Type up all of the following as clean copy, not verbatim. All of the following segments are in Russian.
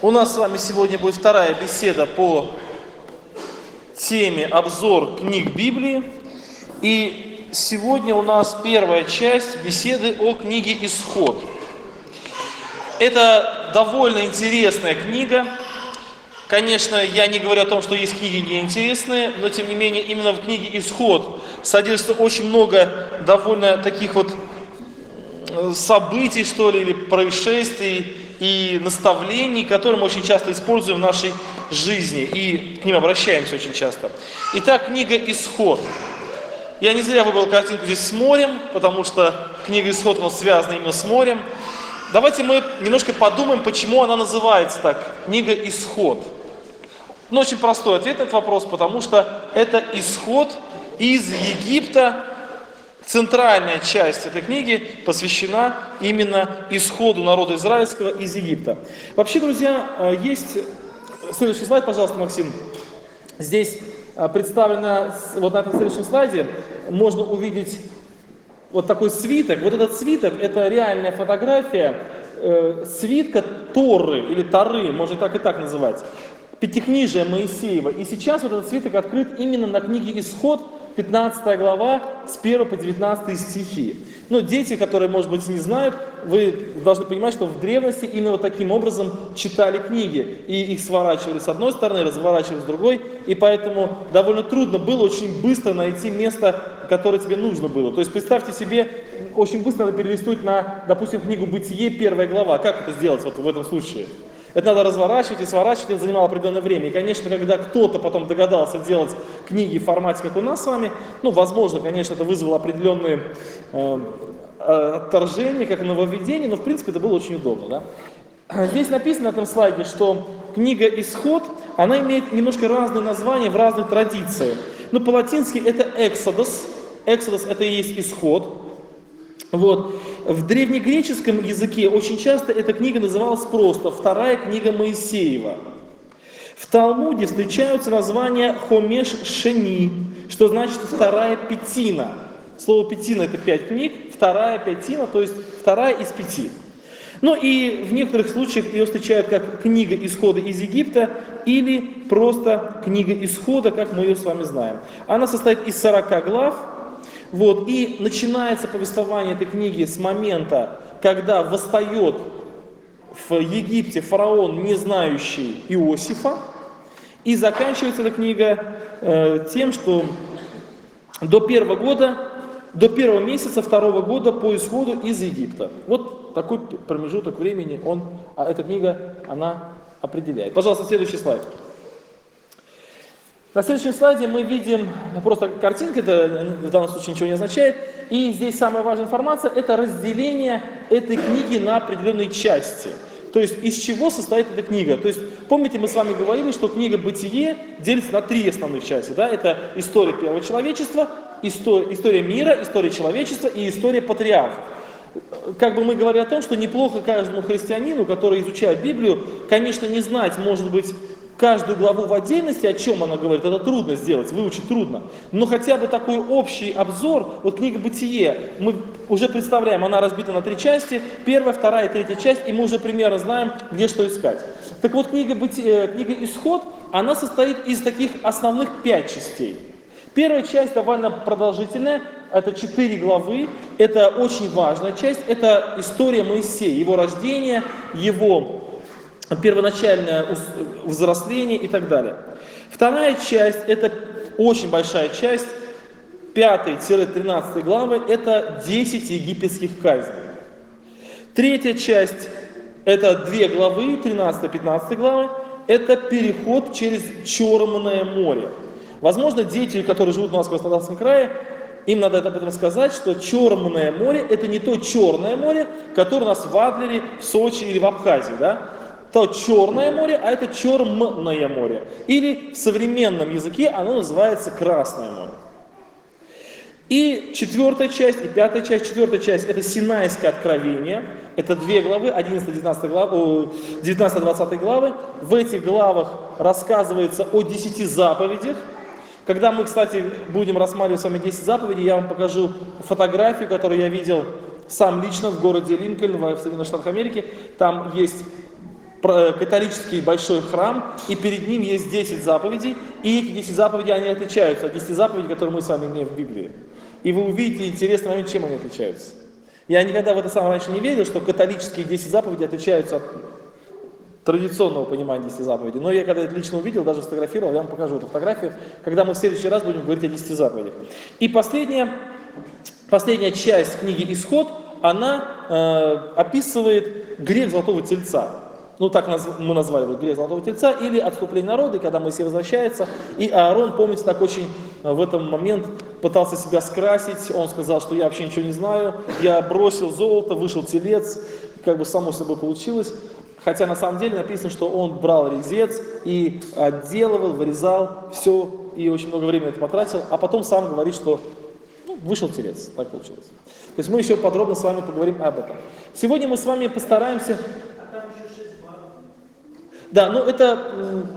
У нас с вами сегодня будет вторая беседа по теме обзор книг Библии. И сегодня у нас первая часть беседы о книге «Исход». Это довольно интересная книга. Конечно, я не говорю о том, что есть книги неинтересные, но тем не менее именно в книге «Исход» содержится очень много довольно таких вот событий, что ли, или происшествий и наставлений, которые мы очень часто используем в нашей жизни и к ним обращаемся очень часто. Итак, книга «Исход». Я не зря выбрал картинку здесь с морем, потому что книга «Исход» у нас связана именно с морем. Давайте мы немножко подумаем, почему она называется так, книга «Исход». Ну, очень простой ответ на этот вопрос, потому что это исход из Египта. Центральная часть этой книги посвящена именно исходу народа израильского из Египта. Вообще, друзья, есть... Следующий слайд, пожалуйста, Максим. Здесь представлено, вот на этом следующем слайде, можно увидеть вот такой свиток. Вот этот свиток – это реальная фотография свитка Торы, или Торы, можно так и так называть. Пятикнижие Моисеева. И сейчас вот этот свиток открыт именно на книге «Исход», 15 глава, с 1 по 19 стихи. Но дети, которые, может быть, не знают, вы должны понимать, что в древности именно вот таким образом читали книги. И их сворачивали с одной стороны, разворачивали с другой. И поэтому довольно трудно было очень быстро найти место, которое тебе нужно было. То есть представьте себе, очень быстро надо перелистнуть на, допустим, книгу «Бытие», 1 глава. Как это сделать вот в этом случае? Это надо разворачивать и сворачивать, это занимало определенное время. И, конечно, когда кто-то потом догадался делать книги в формате, как у нас с вами, ну, возможно, конечно, это вызвало определенные отторжения, как нововведение, но, в принципе, это было очень удобно. Да? Здесь написано на этом слайде, что книга «Исход», она имеет немножко разные названия в разных традициях. Ну, по-латински это «Эксодос». «Эксодос» — это и есть «Исход». Вот. В древнегреческом языке очень часто эта книга называлась просто «Вторая книга Моисеева». В Талмуде встречаются названия «Хомеш Шени», что значит «вторая пятина». Слово «пятина» — это 5 книг, «вторая пятина», то есть вторая из 5. Ну и в некоторых случаях ее встречают как «Книга исхода из Египта» или просто «Книга исхода», как мы ее с вами знаем. Она состоит из 40 глав. Вот, и начинается повествование этой книги с момента, когда восстает в Египте фараон, не знающий Иосифа, и заканчивается эта книга тем, что до первого месяца второго года по исходу из Египта. Вот такой промежуток времени эта книга, она определяет. Пожалуйста, следующий слайд. На следующем слайде мы видим просто картинка, это в данном случае ничего не означает. И здесь самая важная информация – это разделение этой книги на определенные части. То есть из чего состоит эта книга. То есть помните, мы с вами говорили, что книга «Бытие» делится на 3 основных части. Да? Это история первого человечества, история мира, история человечества и история патриархов. Как бы мы говорили о том, что неплохо каждому христианину, который изучает Библию, конечно, не знать, может быть, каждую главу в отдельности, о чем она говорит, это трудно сделать, выучить трудно. Но хотя бы такой общий обзор, вот книга «Бытие», мы уже представляем, она разбита на 3 части, 1, 2 и 3 часть, и мы уже примерно знаем, где что искать. Так вот, книга «Исход», она состоит из таких основных 5 частей. Первая часть довольно продолжительная, это 4 главы, это очень важная часть, это история Моисея, его рождение, его первоначальное взросление и так далее. Вторая часть, это очень большая часть, 5-13 главы, это 10 египетских казней. Третья часть, это 2 главы, 13-15 главы, это переход через Черное море. Возможно, дети, которые живут у нас в Краснодарском крае, им надо об этом сказать, что Черное море – это не то Черное море, которое у нас в Адлере, в Сочи или в Абхазии, да? То Черное море, а это Черное море. Или в современном языке оно называется Красное море. И 4 часть, и 5 часть, 4 часть – это Синайское откровение. Это 2 главы, 19-20 главы. В этих главах рассказывается о 10 заповедях. Когда мы, кстати, будем рассматривать с вами 10 заповедей, я вам покажу фотографию, которую я видел сам лично в городе Линкольн, в Соединенных Штатах Америки. Там есть католический большой храм, и перед ним есть 10 заповедей, и эти 10 заповедей, они отличаются от 10 заповедей, которые мы с вами имеем в Библии. И вы увидите интересный момент, чем они отличаются. Я никогда в это сам раньше не верил, что католические 10 заповедей отличаются от традиционного понимания 10 заповедей. Но я когда это лично увидел, даже сфотографировал, я вам покажу эту фотографию, когда мы в следующий раз будем говорить о 10 заповедях. И последняя часть книги «Исход», она описывает грех золотого тельца. Ну, так мы назвали его грех золотого тельца, или отступление народа, когда Моисей возвращается, и Аарон, помните, так очень в этом момент пытался себя скрасить, он сказал, что я вообще ничего не знаю, я бросил золото, вышел телец, как бы само собой получилось, хотя на самом деле написано, что он брал резец и отделывал, вырезал все, и очень много времени это потратил, а потом сам говорит, что вышел телец, так получилось. То есть мы еще подробно с вами поговорим об этом. Сегодня мы с вами постараемся... Да, ну это,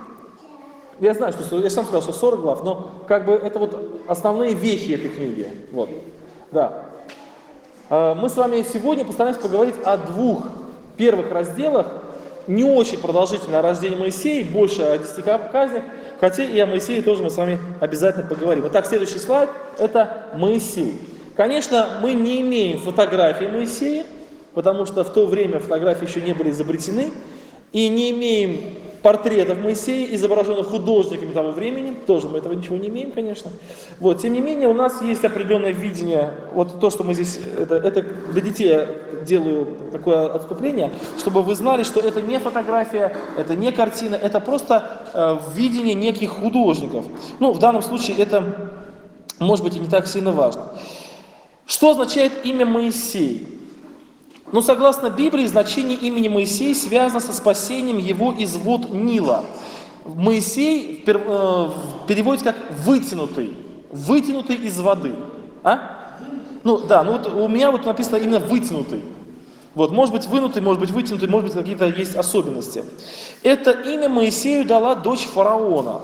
я знаю, что я сам сказал, что 40 глав, но как бы это вот основные вехи этой книги. Вот, да. Мы с вами сегодня постараемся поговорить о двух первых разделах, не очень продолжительно о рождении Моисея, больше о 10 казнях, хотя и о Моисее тоже мы с вами обязательно поговорим. Итак, следующий слайд – это Моисей. Конечно, мы не имеем фотографии Моисея, потому что в то время фотографии еще не были изобретены, и не имеем портретов Моисея, изображенных художниками того времени, тоже мы этого ничего не имеем, конечно. Вот, тем не менее, у нас есть определенное видение, вот то, что мы здесь, это для детей я делаю такое отступление, чтобы вы знали, что это не фотография, это не картина, это просто видение неких художников. Ну, в данном случае это, может быть, и не так сильно важно. Что означает имя Моисей? Но согласно Библии, значение имени Моисей связано со спасением его из вод Нила. Моисей переводится как вытянутый из воды. Ну да, ну вот у меня вот написано именно вытянутый. Вот, может быть вынутый, может быть вытянутый, может быть какие-то есть особенности. Это имя Моисею дала дочь фараона.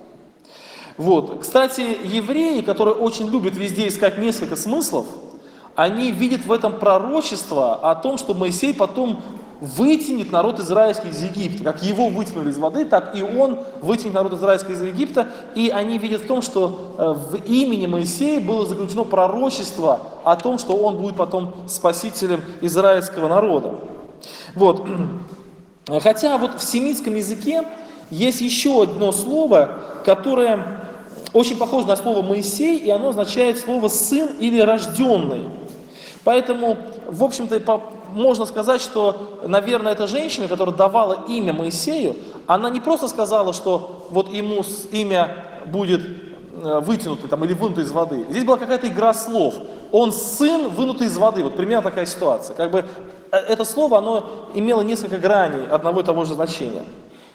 Вот. Кстати, евреи, которые очень любят везде искать несколько смыслов, они видят в этом пророчество о том, что Моисей потом вытянет народ израильский из Египта. Как его вытянули из воды, так и он вытянет народ израильский из Египта. И они видят в том, что в имени Моисея было заключено пророчество о том, что он будет потом спасителем израильского народа. Вот. Хотя вот в семитском языке есть еще одно слово, которое очень похоже на слово «Моисей», и оно означает слово «сын» или «рожденный». Поэтому, в общем-то, можно сказать, что, наверное, эта женщина, которая давала имя Моисею, она не просто сказала, что вот ему имя будет вытянутый там, или вынутый из воды. Здесь была какая-то игра слов. Он сын, вынутый из воды. Вот примерно такая ситуация. Как бы это слово, оно имело несколько граней одного и того же значения.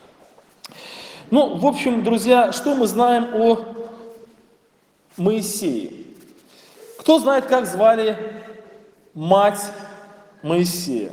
Ну, в общем, друзья, что мы знаем о Моисее? Кто знает, как звали мать Моисея?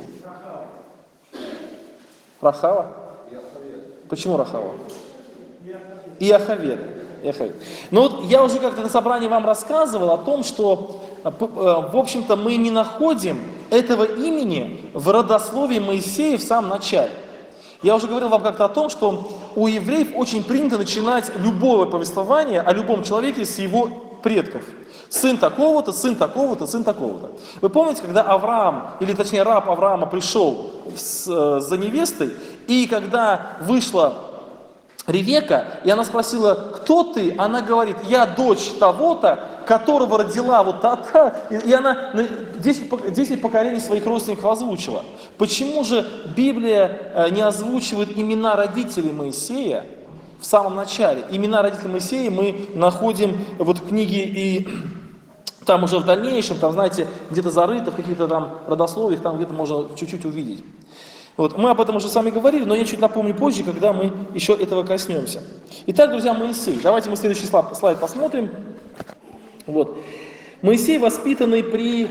Рахава? Почему Рахава? Иохавед. Ну вот я уже как-то на собрании вам рассказывал о том, что, в общем-то, мы не находим этого имени в родословии Моисея в самом начале. Я уже говорил вам как-то о том, что у евреев очень принято начинать любое повествование о любом человеке с его предков. Сын такого-то, сын такого-то, сын такого-то. Вы помните, когда Авраам, или точнее раб Авраама пришел за невестой, и когда вышла Ревека, и она спросила, кто ты? Она говорит, я дочь того-то, которого родила вот та-то. И она 10 поколений своих родственников озвучила. Почему же Библия не озвучивает имена родителей Моисея в самом начале? Имена родителей Моисея мы находим вот в книге и там уже в дальнейшем, там, знаете, где-то зарыто в каких-то там родословиях, там где-то можно чуть-чуть увидеть. Вот. Мы об этом уже с вами говорили, но я чуть напомню позже, когда мы еще этого коснемся. Итак, друзья, Моисей. Давайте мы следующий слайд посмотрим. Вот. Моисей, воспитанный при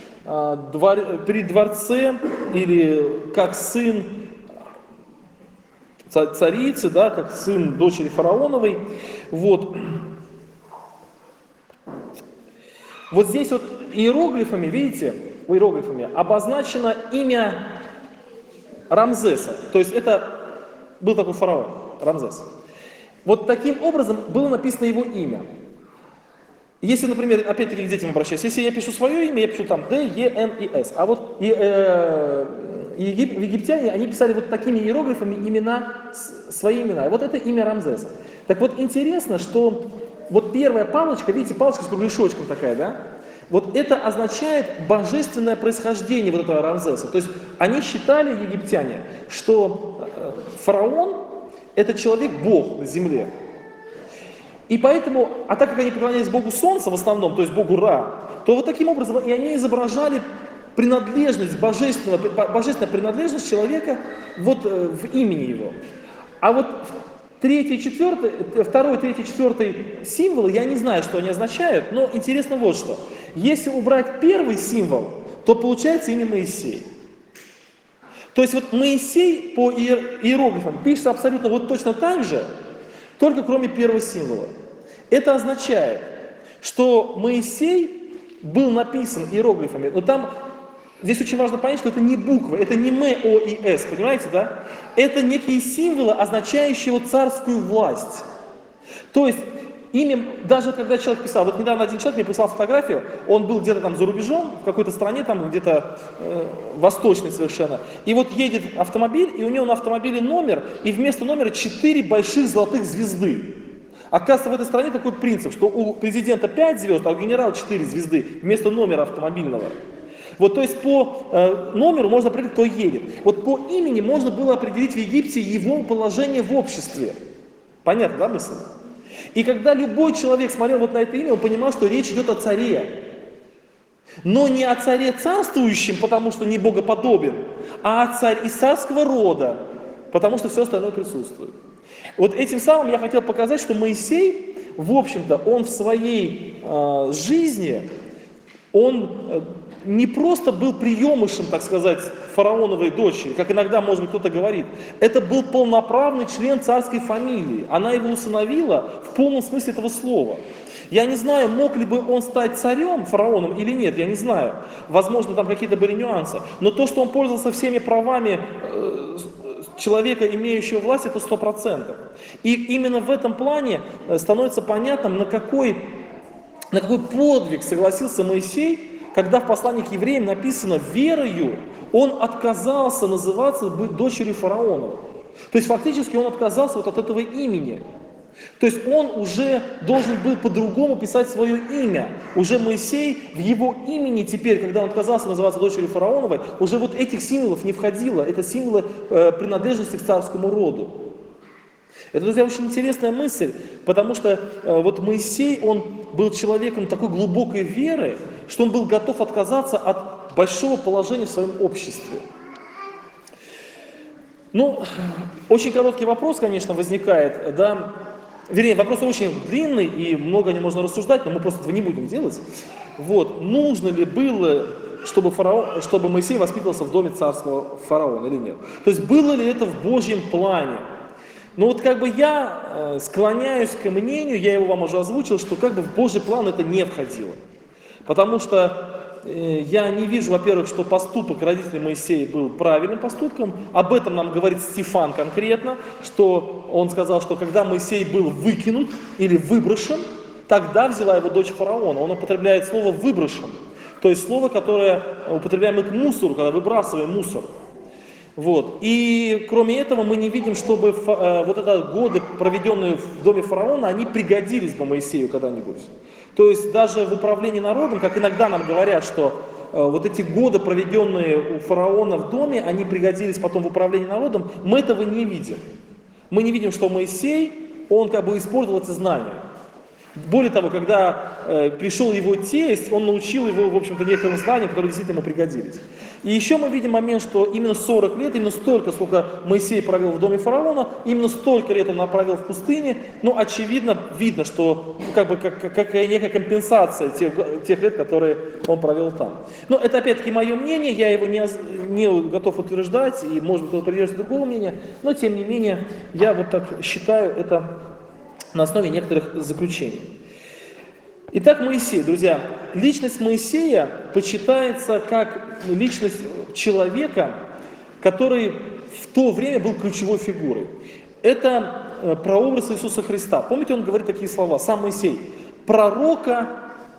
дворце или как сын царицы, да, как сын дочери фараоновой. Вот. Вот здесь вот иероглифами, видите, иероглифами обозначено имя Рамзеса. То есть это был такой фараон, Рамзес. Вот таким образом было написано его имя. Если, например, опять-таки к детям обращаюсь, если я пишу свое имя, я пишу там Д, Е, Н и С. А вот египтяне, они писали вот такими иероглифами свои имена. И вот это имя Рамзеса. Так вот интересно, что вот первая палочка, видите, палочка с кругляшочком такая, да? Вот это означает божественное происхождение вот этого Рамзеса. То есть они считали, египтяне, что фараон — это человек-бог на земле. И поэтому, а так как они поклонялись Богу Солнца в основном, то есть Богу Ра, то вот таким образом и они изображали принадлежность, божественная принадлежность человека вот в имени его. А вот второй, третий, четвертый символы, я не знаю, что они означают, но интересно вот что. Если убрать первый символ, то получается имя Моисей. То есть вот Моисей по иероглифам пишется абсолютно вот точно так же, только кроме первого символа. Это означает, что Моисей был написан иероглифами, но там, здесь очень важно понять, что это не буквы, это не М, О и С, понимаете, да? Это некие символы, означающие вот царскую власть. То есть, даже когда человек писал, вот недавно один человек мне прислал фотографию, он был где-то там за рубежом, в какой-то стране, там где-то восточной совершенно, и вот едет автомобиль, и у него на автомобиле номер, и вместо номера 4 больших золотых звезды. Оказывается, в этой стране такой принцип, что у президента 5 звезд, а у генерала 4 звезды вместо номера автомобильного. Вот, то есть по номеру можно определить, кто едет. Вот по имени можно было определить в Египте его положение в обществе. Понятно, да, мысль? И когда любой человек смотрел вот на это имя, он понимал, что речь идет о царе. Но не о царе царствующем, потому что не богоподобен, а о царе из царского рода, потому что все остальное присутствует. Вот этим самым я хотел показать, что Моисей, в общем-то, он в своей жизни, он не просто был приемышем, так сказать, фараоновой дочери, как иногда, может быть, кто-то говорит. Это был полноправный член царской фамилии. Она его усыновила в полном смысле этого слова. Я не знаю, мог ли бы он стать царем, фараоном или нет, я не знаю. Возможно, там какие-то были нюансы. Но то, что он пользовался всеми правами человека, имеющего власть, это 100%. И именно в этом плане становится понятным, на какой подвиг согласился Моисей, когда в послании к евреям написано «верою он отказался называться дочерью фараона». То есть фактически он отказался вот от этого имени. То есть он уже должен был по-другому писать свое имя. Уже Моисей в его имени теперь, когда он отказался называться дочерью фараоновой, уже вот этих символов не входило. Это символы принадлежности к царскому роду. Это, друзья, очень интересная мысль, потому что вот Моисей, он был человеком такой глубокой веры, что он был готов отказаться от большого положения в своем обществе. Ну, очень короткий вопрос, конечно, возникает, да, вернее, вопрос очень длинный, и много о нем можно рассуждать, но мы просто этого не будем делать. Вот, нужно ли было, чтобы Моисей воспитывался в доме царского фараона или нет? То есть, было ли это в Божьем плане? Но вот как бы я склоняюсь к мнению, я его вам уже озвучил, что как бы в Божий план это не входило. Потому что я не вижу, во-первых, что поступок родителей Моисея был правильным поступком. Об этом нам говорит Стефан конкретно, что он сказал, что когда Моисей был выкинут или выброшен, тогда взяла его дочь фараона. Он употребляет слово «выброшен», то есть слово, которое употребляем к мусору, когда выбрасываем мусор. Вот. И кроме этого мы не видим, чтобы вот это годы, проведенные в доме фараона, они пригодились бы Моисею когда-нибудь. То есть даже в управлении народом, как иногда нам говорят, что вот эти годы, проведенные у фараона в доме, они пригодились потом в управлении народом, мы этого не видим. Мы не видим, что Моисей, он как бы использовал эти знания. Более того, когда пришел его тесть, он научил его, в общем-то, некоторым знаниям, которые действительно ему пригодились. И еще мы видим момент, что именно 40 лет, именно столько, сколько Моисей провел в доме фараона, именно столько лет он провел в пустыне, но очевидно, видно, что как бы как некая компенсация тех лет, которые он провел там. Но это опять-таки мое мнение, я его не готов утверждать, и может быть кто-то придерживается другого мнения, но тем не менее, я вот так считаю это на основе некоторых заключений. Итак, Моисей, друзья, личность Моисея почитается как личность человека, который в то время был ключевой фигурой. Это прообраз Иисуса Христа. Помните, он говорит такие слова, сам Моисей: «Пророка,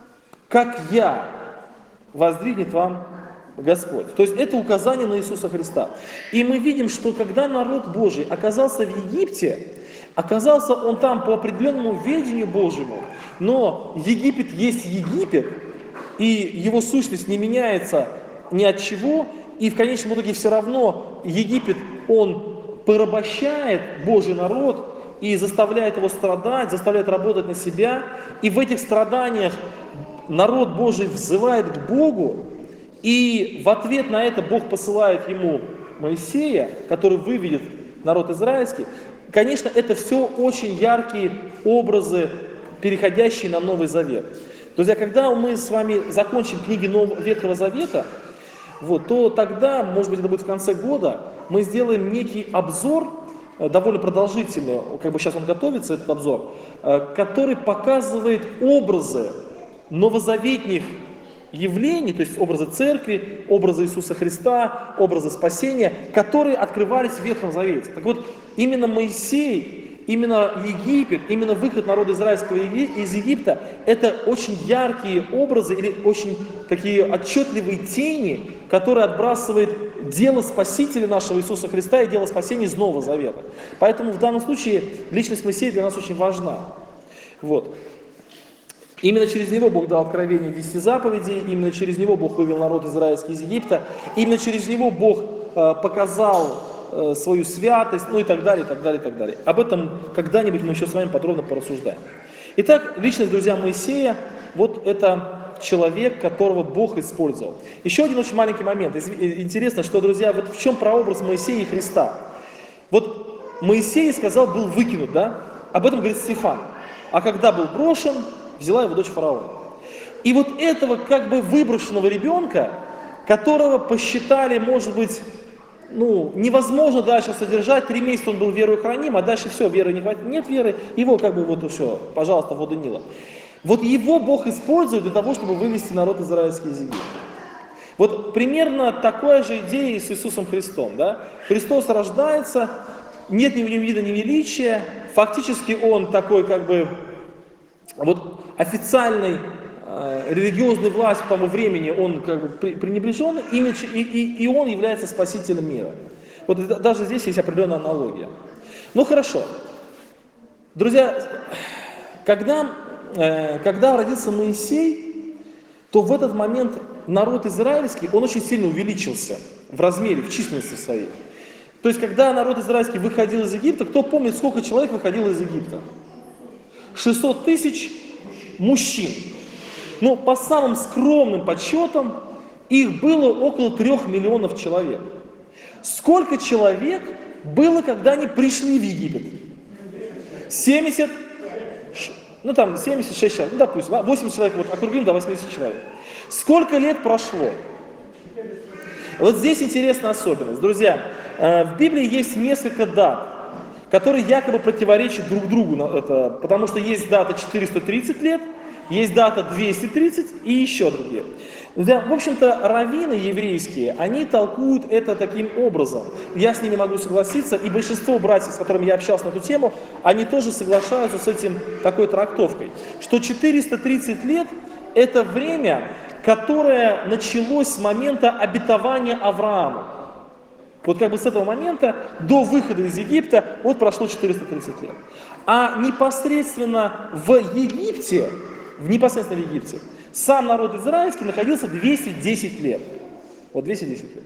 как я, воздвигнет вам Господь». То есть это указание на Иисуса Христа. И мы видим, что когда народ Божий оказался в Египте, оказался он там по определенному ведению Божьему, но Египет есть Египет, и его сущность не меняется ни от чего, и в конечном итоге все равно Египет, он порабощает Божий народ и заставляет его страдать, заставляет работать на себя, и в этих страданиях народ Божий взывает к Богу, и в ответ на это Бог посылает ему Моисея, который выведет народ израильский. Конечно, это все очень яркие образы, переходящие на Новый Завет. Друзья, когда мы с вами закончим книги Ветхого Завета, то тогда, может быть, это будет в конце года, мы сделаем некий обзор, довольно продолжительный, как бы сейчас он готовится, этот обзор, который показывает образы новозаветных явлений, то есть образы церкви, образы Иисуса Христа, образы спасения, которые открывались в Ветхом Завете. Так вот, именно Моисей, именно Египет, именно выход народа израильского из Египта, это очень яркие образы или очень такие отчетливые тени, которые отбрасывает дело Спасителя нашего Иисуса Христа и дело спасения из Нового Завета. Поэтому в данном случае личность Моисея для нас очень важна. Вот. Именно через него Бог дал откровение 10 заповедей, именно через него Бог вывел народ израильский из Египта, именно через него Бог показал свою святость, и так далее, и так далее, и так далее. Об этом когда-нибудь мы еще с вами подробно порассуждаем. Итак, личность, друзья, Моисея, вот это человек, которого Бог использовал. Еще один очень маленький момент. Интересно, что, друзья, вот в чем прообраз Моисея и Христа? Вот Моисей, сказал, был выкинут, да? Об этом говорит Стефан. А когда был брошен, взяла его дочь фараона. И вот этого как бы выброшенного ребенка, которого посчитали, может быть, невозможно дальше содержать, 3 месяца он был верой храним, а дальше все, веры не хватит, нет веры, его как бы все, пожалуйста, воду Нила. Вот его Бог использует для того, чтобы вывести народ израильский из Египта. Вот примерно такая же идея с Иисусом Христом, да? Христос рождается, нет ни вида, ни величия, фактически он такой как бы вот официальной религиозной властью к тому времени, он как бы пренебрежен, и он является спасителем мира. Вот даже здесь есть определенная аналогия. Ну хорошо. Друзья, когда родился Моисей, то в этот момент народ израильский, он очень сильно увеличился в размере, в численности своей. То есть, когда народ израильский выходил из Египта, кто помнит, сколько человек выходило из Египта? 600 тысяч мужчин. Но по самым скромным подсчетам, их было около 3 миллионов человек. Сколько человек было, когда они пришли в Египет? 76 человек, допустим, 80 человек, вот округлим до 80 человек. Сколько лет прошло? Вот здесь интересная особенность. Друзья, в Библии есть несколько дат, которые якобы противоречат друг другу, потому что есть дата 430 лет, есть дата 230 и еще другие. Да, в общем-то, раввины еврейские, они толкуют это таким образом. Я с ними могу согласиться, и большинство братьев, с которыми я общался на эту тему, они тоже соглашаются с этим такой трактовкой, что 430 лет – это время, которое началось с момента обетования Авраама. Вот как бы с этого момента до выхода из Египта вот прошло 430 лет. А непосредственно в Египте, сам народ израильский находился 210 лет. Вот 210 лет.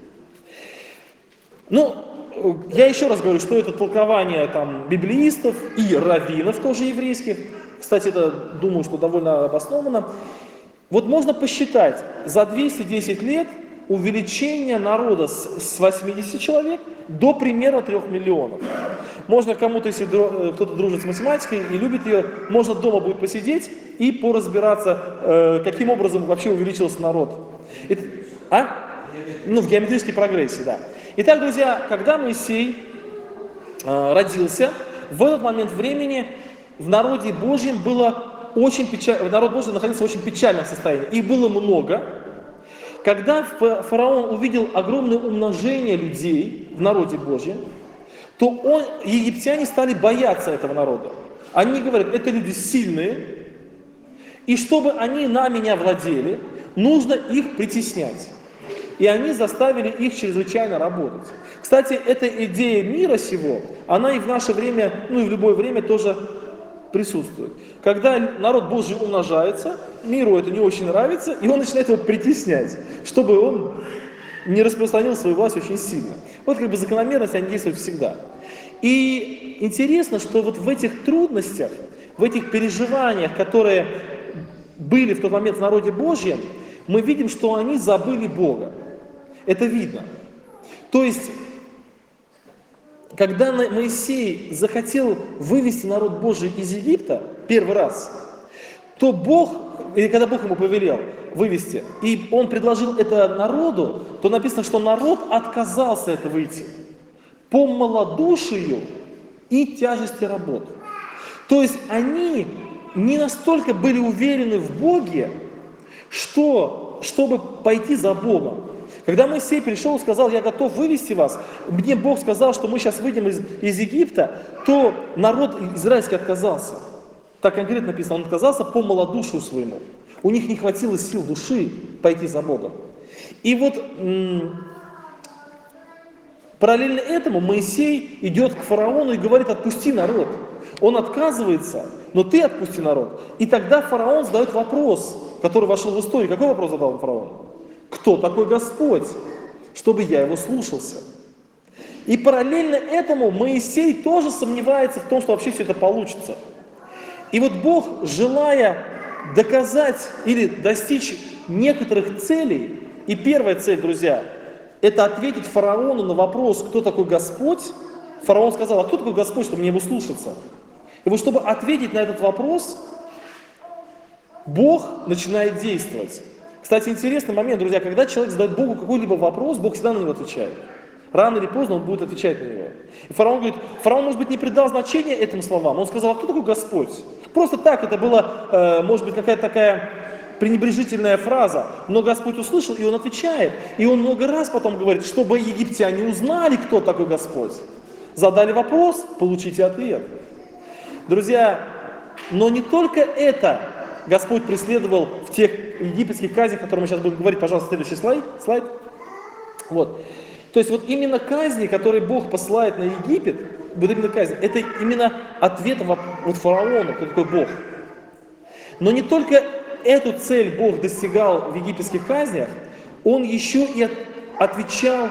Я еще раз говорю, что это толкование библеистов и раввинов тоже еврейских. Кстати, это, думаю, что довольно обоснованно. Вот можно посчитать, за 210 лет увеличение народа с 80 человек до примерно 3 миллионов. Можно кому-то, если кто-то дружит с математикой и любит ее, можно дома будет посидеть и поразбираться, каким образом вообще увеличился народ. В геометрической прогрессии, да. Итак, друзья, когда Моисей родился, в этот момент времени в народе Божьем было очень печально, народ Божий находился в очень печальном состоянии. Их было много. Когда фараон увидел огромное умножение людей, в народе Божьем, то египтяне стали бояться этого народа. Они говорят, это люди сильные, и чтобы они нами не овладели, нужно их притеснять. И они заставили их чрезвычайно работать. Кстати, эта идея мира сего, она и в наше время, ну и в любое время тоже присутствует. Когда народ Божий умножается, миру это не очень нравится, и он начинает его притеснять, чтобы он не распространил свою власть очень сильно. Вот как бы закономерность, они действуют всегда. И интересно, что вот в этих трудностях, в этих переживаниях, которые были в тот момент в народе Божьем, мы видим, что они забыли Бога. Это видно. То есть, когда Моисей захотел вывести народ Божий из Египта первый раз, то Бог, или когда Бог ему повелел вывести, и он предложил это народу, то написано, что народ отказался это выйти по малодушию и тяжести работы. То есть они не настолько были уверены в Боге, чтобы пойти за Богом. Когда Моисей пришел и сказал, я готов вывести вас, мне Бог сказал, что мы сейчас выйдем из Египта, то народ израильский отказался. Так конкретно написано, он отказался по малодушию своему. У них не хватило сил души пойти за Богом. И вот параллельно этому Моисей идет к фараону и говорит, отпусти народ. Он отказывается, но ты отпусти народ. И тогда фараон задает вопрос, который вошел в историю. Какой вопрос задал фараон? Кто такой Господь, чтобы я его слушался? И параллельно этому Моисей тоже сомневается в том, что вообще все это получится. И вот Бог, желая доказать или достичь некоторых целей, и первая цель, друзья, это ответить фараону на вопрос, кто такой Господь. Фараон сказал, а кто такой Господь, чтобы мне его слушаться? И вот чтобы ответить на этот вопрос, Бог начинает действовать. Кстати, интересный момент, друзья, когда человек задает Богу какой-либо вопрос, Бог всегда на него отвечает. Рано или поздно он будет отвечать на него. И фараон говорит, фараон, может быть, не придал значения этим словам. Он сказал, а кто такой Господь? Просто так, это была, может быть, какая-то такая пренебрежительная фраза. Но Господь услышал, и он отвечает. И он много раз потом говорит, чтобы египтяне узнали, кто такой Господь. Задали вопрос, получите ответ. Друзья, но не только это Господь преследовал в тех египетских казнях, о которых мы сейчас будем говорить. Пожалуйста, следующий слайд. Вот. То есть вот именно казни, которые Бог посылает на Египет, вот именно казни, это именно ответ вот фараону, кто такой Бог. Но не только эту цель Бог достигал в египетских казнях, Он еще и отвечал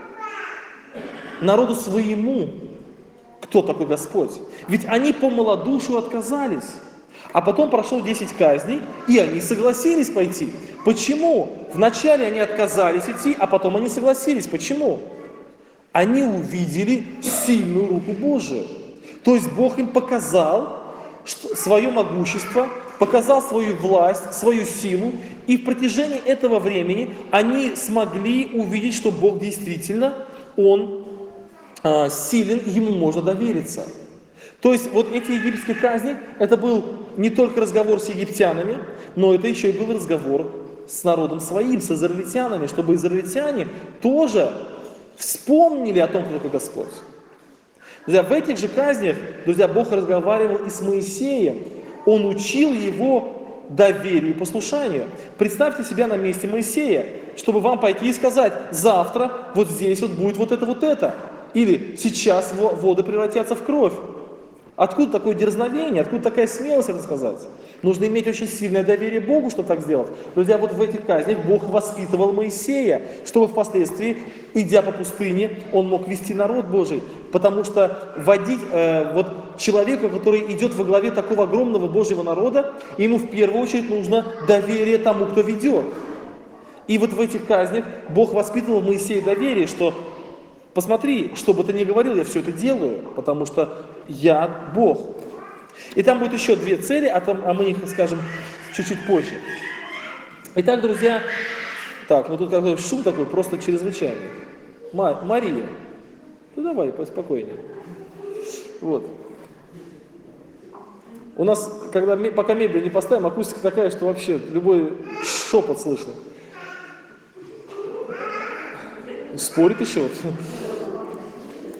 народу своему, кто такой Господь. Ведь они по малодушию отказались. А потом прошло 10 казней, и они согласились пойти. Почему? Вначале они отказались идти, а потом они согласились. Почему? Они увидели сильную руку Божию. То есть Бог им показал свое могущество, показал свою власть, свою силу, и в протяжении этого времени они смогли увидеть, что Бог действительно, Он силен, Ему можно довериться. То есть вот эти египетские казни, это был не только разговор с египтянами, но это еще и был разговор с народом своим, с израильтянами, чтобы израильтяне тоже вспомнили о том, кто такой Господь. Друзья, в этих же казнях, друзья, Бог разговаривал и с Моисеем. Он учил его доверию и послушанию. Представьте себя на месте Моисея, чтобы вам пойти и сказать, завтра вот здесь вот будет вот это. Или сейчас воды превратятся в кровь. Откуда такое дерзновение, откуда такая смелость это сказать? Нужно иметь очень сильное доверие Богу, чтобы так сделать. Друзья, вот в этих казнях Бог воспитывал Моисея, чтобы впоследствии, идя по пустыне, он мог вести народ Божий. Потому что водить вот человека, который идет во главе такого огромного Божьего народа, ему в первую очередь нужно доверие тому, кто ведет. И вот в этих казнях Бог воспитывал Моисея доверие, что посмотри, что бы ты ни говорил, я все это делаю, потому что я Бог. И там будет еще две цели, а мы их скажем чуть-чуть позже. Итак, друзья, ну тут какой шум такой, просто чрезвычайный. Мария, ну давай, поспокойнее. Вот. У нас, пока мебель не поставим, акустика такая, что вообще любой шепот слышно. Спорит еще.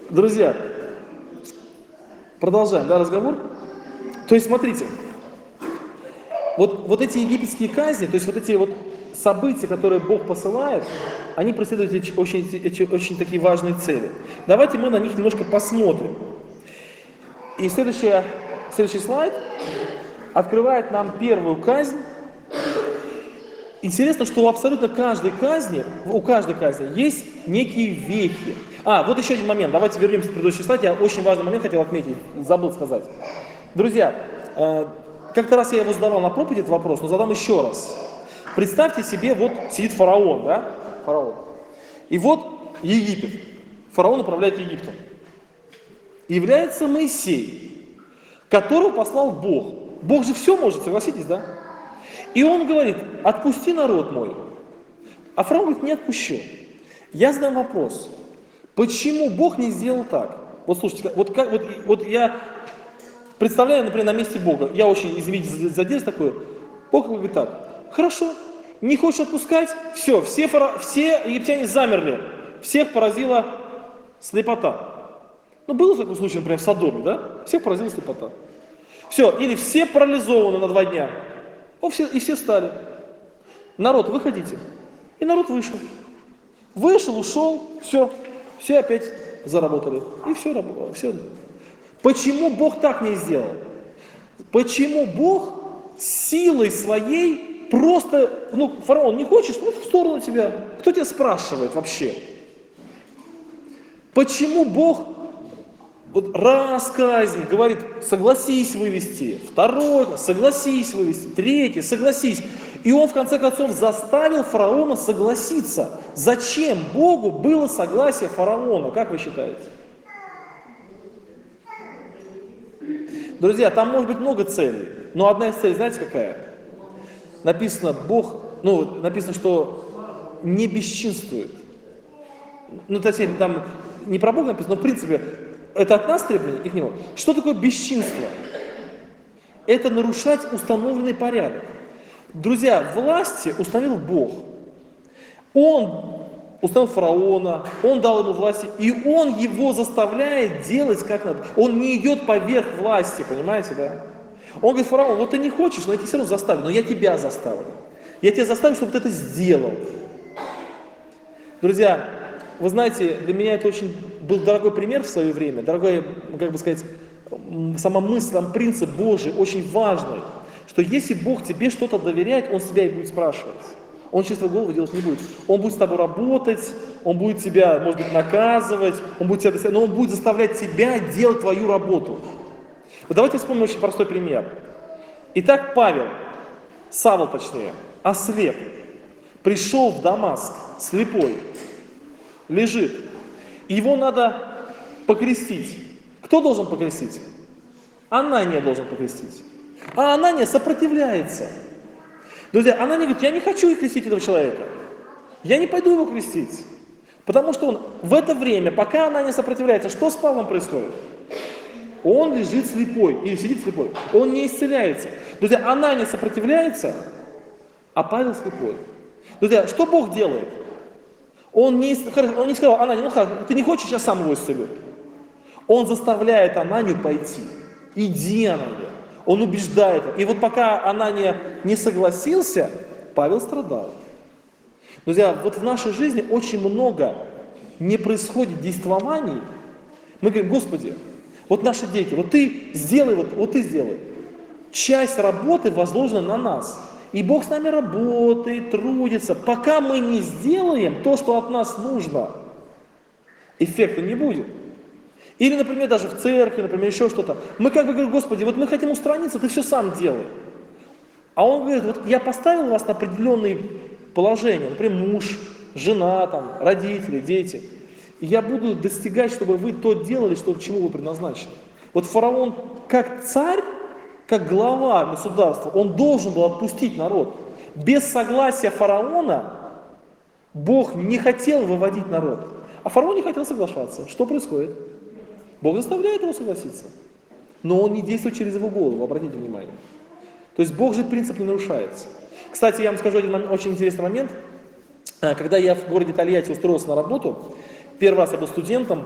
Друзья, продолжаем, да, разговор? То есть, смотрите, вот эти египетские казни, то есть вот эти вот события, которые Бог посылает, они преследуют очень такие важные цели. Давайте мы на них немножко посмотрим. И следующий слайд открывает нам первую казнь. Интересно, что у абсолютно каждой казни есть некие вехи. Вот еще один момент. Давайте вернемся к предыдущему слайду. Я очень важный момент хотел отметить, забыл сказать. Друзья, как-то раз я его задавал на проповеди, этот вопрос, но задам еще раз. Представьте себе, вот сидит фараон, да? Фараон. И вот Египет. Фараон управляет Египтом. Является Моисей, которого послал Бог. Бог же все может, согласитесь, да? И он говорит, отпусти народ мой. А фараон говорит, не отпущу. Я задам вопрос, почему Бог не сделал так? Вот слушайте, вот я представляю, например, на месте Бога. Я очень, извините за дерзость такое. Бог говорит так, хорошо, не хочешь отпускать? Все египтяне замерли. Всех поразила слепота. Был такой случай, например, в Содоме, да? Всех поразила слепота. Все, или все парализованы на 2 дня. И все встали. Народ, выходите. И народ вышел. Вышел, ушел, все опять заработали. И все работало. Все. Почему Бог так не сделал? Почему Бог силой своей просто, фараон, не хочешь, в сторону тебя. Кто тебя спрашивает вообще? Почему Бог раз казнь говорит, согласись вывести, второй, согласись вывести, третий, согласись. И он в конце концов заставил фараона согласиться. Зачем Богу было согласие фараона, как вы считаете? Друзья, там может быть много целей, но одна из целей, знаете какая? Написано, написано, что не бесчинствует. Точнее, там не про Бога написано, но в принципе, это от нас требование и к нему. Что такое бесчинство? Это нарушать установленный порядок. Друзья, власти установил Бог. Он установил фараона, он дал ему власти, и он его заставляет делать как надо. Он не идет поверх власти, понимаете, да? Он говорит, фараон, вот ты не хочешь, но я тебя все равно заставлю, но я тебя заставлю. Я тебя заставлю, чтобы ты это сделал. Друзья, вы знаете, для меня это очень был дорогой пример в свое время, дорогой, сама мысль, сам принцип Божий очень важный, что если Бог тебе что-то доверяет, Он себя и будет спрашивать. Он через твою голову делать не будет. Он будет с тобой работать, Он будет тебя, может быть, наказывать, Он будет тебя, но Он будет заставлять тебя делать твою работу. Вот давайте вспомним очень простой пример. Итак, Савл точнее, ослеп, пришел в Дамаск, слепой, лежит. Его надо покрестить. Кто должен покрестить? Анания должен покрестить. А Анания сопротивляется. Друзья, Анания говорит, я не хочу крестить этого человека. Я не пойду его крестить. Потому что он в это время, пока Анания сопротивляется, что с Павлом происходит? Он лежит слепой, или сидит слепой. Он не исцеляется. Друзья, Анания сопротивляется, а Павел слепой. Друзья, что Бог делает? Он не сказал, Анания, ты не хочешь, я сам его исцелю. Он заставляет Ананию пойти. Иди, Анания. Он убеждает. И вот пока Анания не согласился, Павел страдал. Друзья, вот в нашей жизни очень много не происходит действований. Мы говорим, Господи, вот наши дети, вот ты сделай, вот ты сделай. Часть работы возложена на нас. И Бог с нами работает, трудится. Пока мы не сделаем то, что от нас нужно, эффекта не будет. Или, например, даже в церкви, например, еще что-то. Мы как бы говорим, Господи, вот мы хотим устраниться, ты все сам делай. А Он говорит, вот я поставил вас на определенные положения, например, муж, жена, там, родители, дети. И я буду достигать, чтобы вы то делали, что, к чему вы предназначены. Вот фараон, как царь, как глава государства, он должен был отпустить народ. Без согласия фараона Бог не хотел выводить народ. А фараон не хотел соглашаться. Что происходит? Бог заставляет его согласиться. Но он не действует через его голову, обратите внимание. То есть Божий принцип не нарушается. Кстати, я вам скажу один очень интересный момент. Когда я в городе Тольятти устроился на работу, первый раз я был студентом,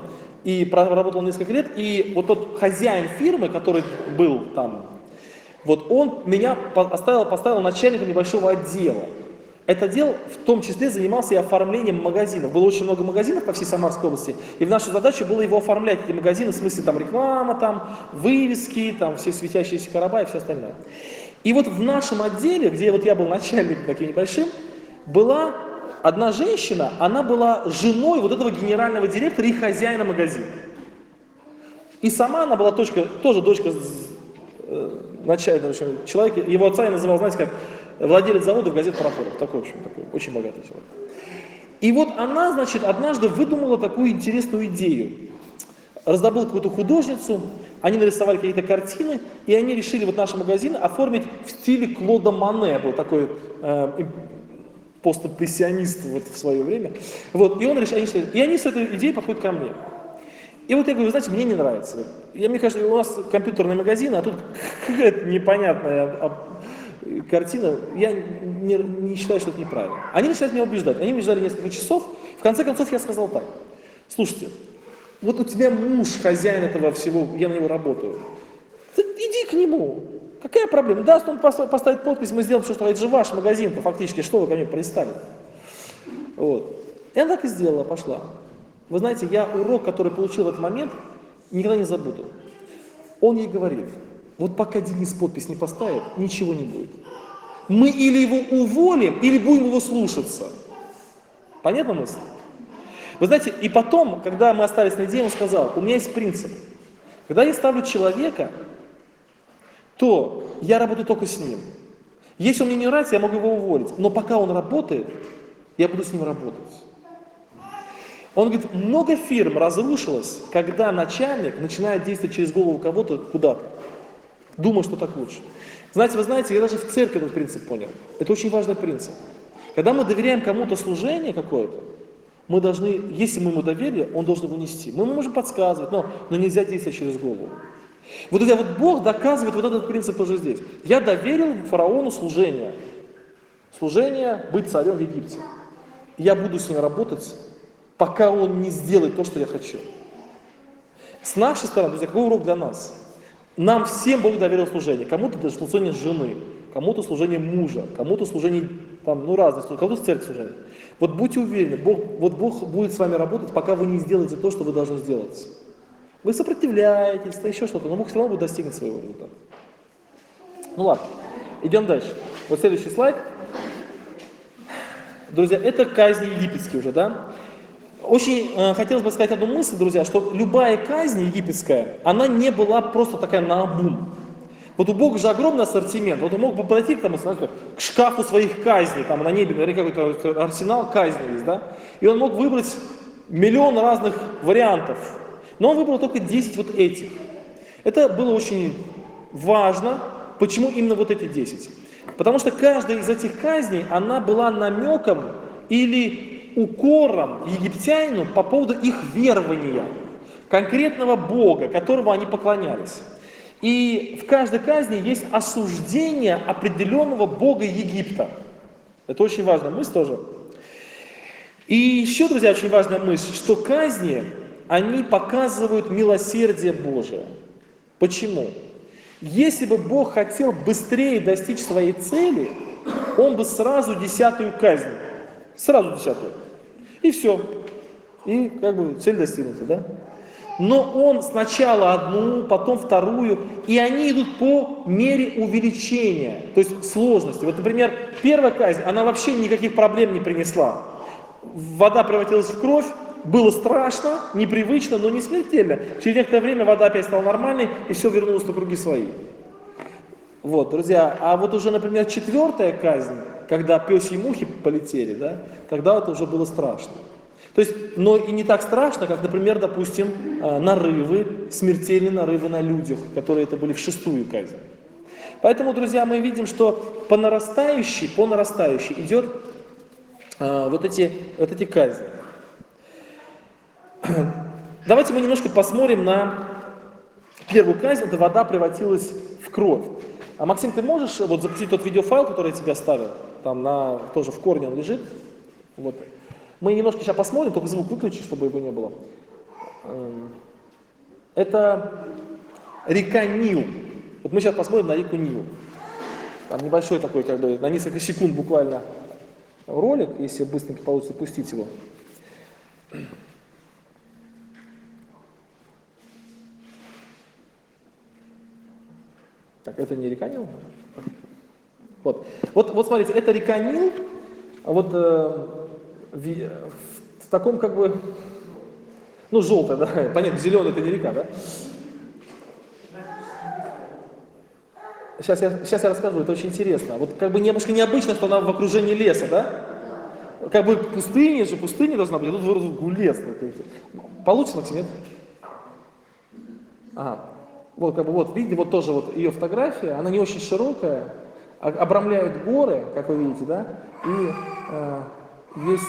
и проработал несколько лет, и вот тот хозяин фирмы, который был там, вот он меня поставил начальником небольшого отдела. Этот отдел в том числе занимался и оформлением магазинов. Было очень много магазинов по всей Самарской области, и в нашу задачу было его оформлять, эти магазины, в смысле там реклама, там вывески, там все светящиеся короба и все остальное. И вот в нашем отделе, где вот я был начальником таким небольшим, была одна женщина, она была женой вот этого генерального директора и хозяина магазина. И сама она была тоже дочка начальника, человека, его отца я называл, знаете, как владелец завода в газет-пароходах, такой, в общем, такой очень богатый человек. И вот она, значит, однажды выдумала такую интересную идею. Раздобыла какую-то художницу, они нарисовали какие-то картины, и они решили вот наш магазин оформить в стиле Клода Мане, был такой постимпрессионист вот в свое время. Вот, и они с этой идеей подходят ко мне. И вот я говорю, знаете, мне не нравится. Мне кажется, у нас компьютерный магазин, а тут какая-то непонятная картина. Я не считаю, что это неправильно. Они начинают меня убеждать. Они убеждали несколько часов. В конце концов я сказал так. Слушайте, вот у тебя муж, хозяин этого всего, я на него работаю. Ты иди к нему. Какая проблема? Даст он поставить подпись, мы сделаем, что это же ваш магазин-то фактически, что вы ко мне пристали. Вот. И она так и сделала, пошла. Вы знаете, я урок, который получил в этот момент, никогда не забуду. Он ей говорит, вот пока Денис подпись не поставит, ничего не будет. Мы или его уволим, или будем его слушаться. Понятна мысль? Вы знаете, и потом, когда мы остались наедине, он сказал, у меня есть принцип. Когда я ставлю человека, то я работаю только с ним. Если он мне не нравится, я могу его уволить. Но пока он работает, я буду с ним работать. Он говорит, много фирм разрушилось, когда начальник начинает действовать через голову кого-то куда-то, думая, что так лучше. Знаете, вы знаете, я даже в церкви этот принцип понял. Это очень важный принцип. Когда мы доверяем кому-то служение какое-то, мы должны, если мы ему доверили, он должен его нести. Мы можем подсказывать, но нельзя действовать через голову. Вот Бог доказывает вот этот принцип уже здесь. Я доверил фараону служение. Служение быть царем в Египте. Я буду с ним работать, пока он не сделает то, что я хочу. С нашей стороны, друзья, какой урок для нас? Нам всем Бог доверил служение. Кому-то даже служение жены, кому-то служение мужа, кому-то служение, там, разных, кому-то в церкви служение. Вот будьте уверены, Бог будет с вами работать, пока вы не сделаете то, что вы должны сделать. Вы сопротивляетесь, еще что-то, но Бог все равно будет достигнуть своего результата. Ну ладно, идем дальше. Вот следующий слайд. Друзья, это казни египетские уже, да? Очень хотелось бы сказать одну мысль, друзья, что любая казнь египетская, она не была просто такая наобум. Вот у Бога же огромный ассортимент. Вот он мог бы подойти к шкафу своих казней, там на небе, наверняка какой-то арсенал казней есть, да? И он мог выбрать миллион разных вариантов. Но он выбрал только 10 вот этих. Это было очень важно. Почему именно вот эти 10? Потому что каждая из этих казней, она была намеком или укором египтянину по поводу их верования, конкретного Бога, которому они поклонялись. И в каждой казни есть осуждение определенного Бога Египта. Это очень важная мысль тоже. И еще, друзья, очень важная мысль, что казни, они показывают милосердие Божие. Почему? Если бы Бог хотел быстрее достичь своей цели, Он бы сразу 10-ю казнь. Сразу 10-ю. И все. И как бы цель достигнута, да? Но Он сначала одну, потом вторую, и они идут по мере увеличения, то есть сложности. Вот, например, первая казнь, она вообще никаких проблем не принесла. Вода превратилась в кровь, было страшно, непривычно, но не смертельно. Через некоторое время вода опять стала нормальной, и все вернулось на круги свои. Вот, друзья, а вот уже, например, 4-я казнь, когда пёсьи мухи полетели, да, тогда это уже было страшно. То есть, но и не так страшно, как, например, допустим, нарывы, смертельные нарывы на людях, которые это были в 6-ю казнь. Поэтому, друзья, мы видим, что по нарастающей идет вот эти казни. Давайте мы немножко посмотрим на первую казнь, это вода превратилась в кровь. А Максим, ты можешь вот запустить тот видеофайл, который я тебе оставил? Там тоже в корне он лежит. Вот. Мы немножко сейчас посмотрим, только звук выключи, чтобы его не было. Это река Нил. Вот мы сейчас посмотрим на реку Нил. Там небольшой такой, как бы, на несколько секунд буквально ролик, если быстренько получится пустить его. Так, это не река Нил? Вот смотрите, это река Нил, вот в таком как бы, ну желтая, да, понятно, зеленый это не река, да? Сейчас я расскажу, это очень интересно. Вот как бы немножко необычно, что она в окружении леса, да? Как бы пустыня должна быть, а тут вырос лес. Получится, Максим, нет? Ага. Вот, как бы, вот, видите, вот тоже вот ее фотография, она не очень широкая, обрамляют горы, как вы видите, да, и есть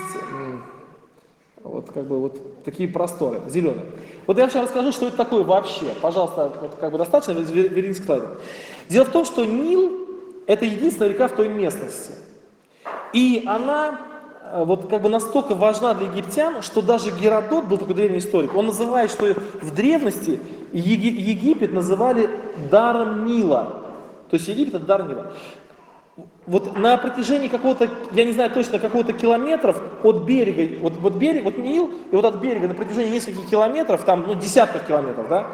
вот как бы вот такие просторы, зеленые. Вот я сейчас расскажу, что это такое вообще. Пожалуйста, вот, как бы достаточно, верните к слайду. Дело в том, что Нил – это единственная река в той местности. И она вот как бы настолько важна для египтян, что даже Геродот, был такой древний историк, он называет, что в древности Египет называли даром Нила. То есть Египет – это дар Нила. Вот на протяжении какого-то, я не знаю точно, какого-то километров от берега, вот берег, вот Нил, и вот от берега на протяжении нескольких километров, там, ну, десятков километров, да,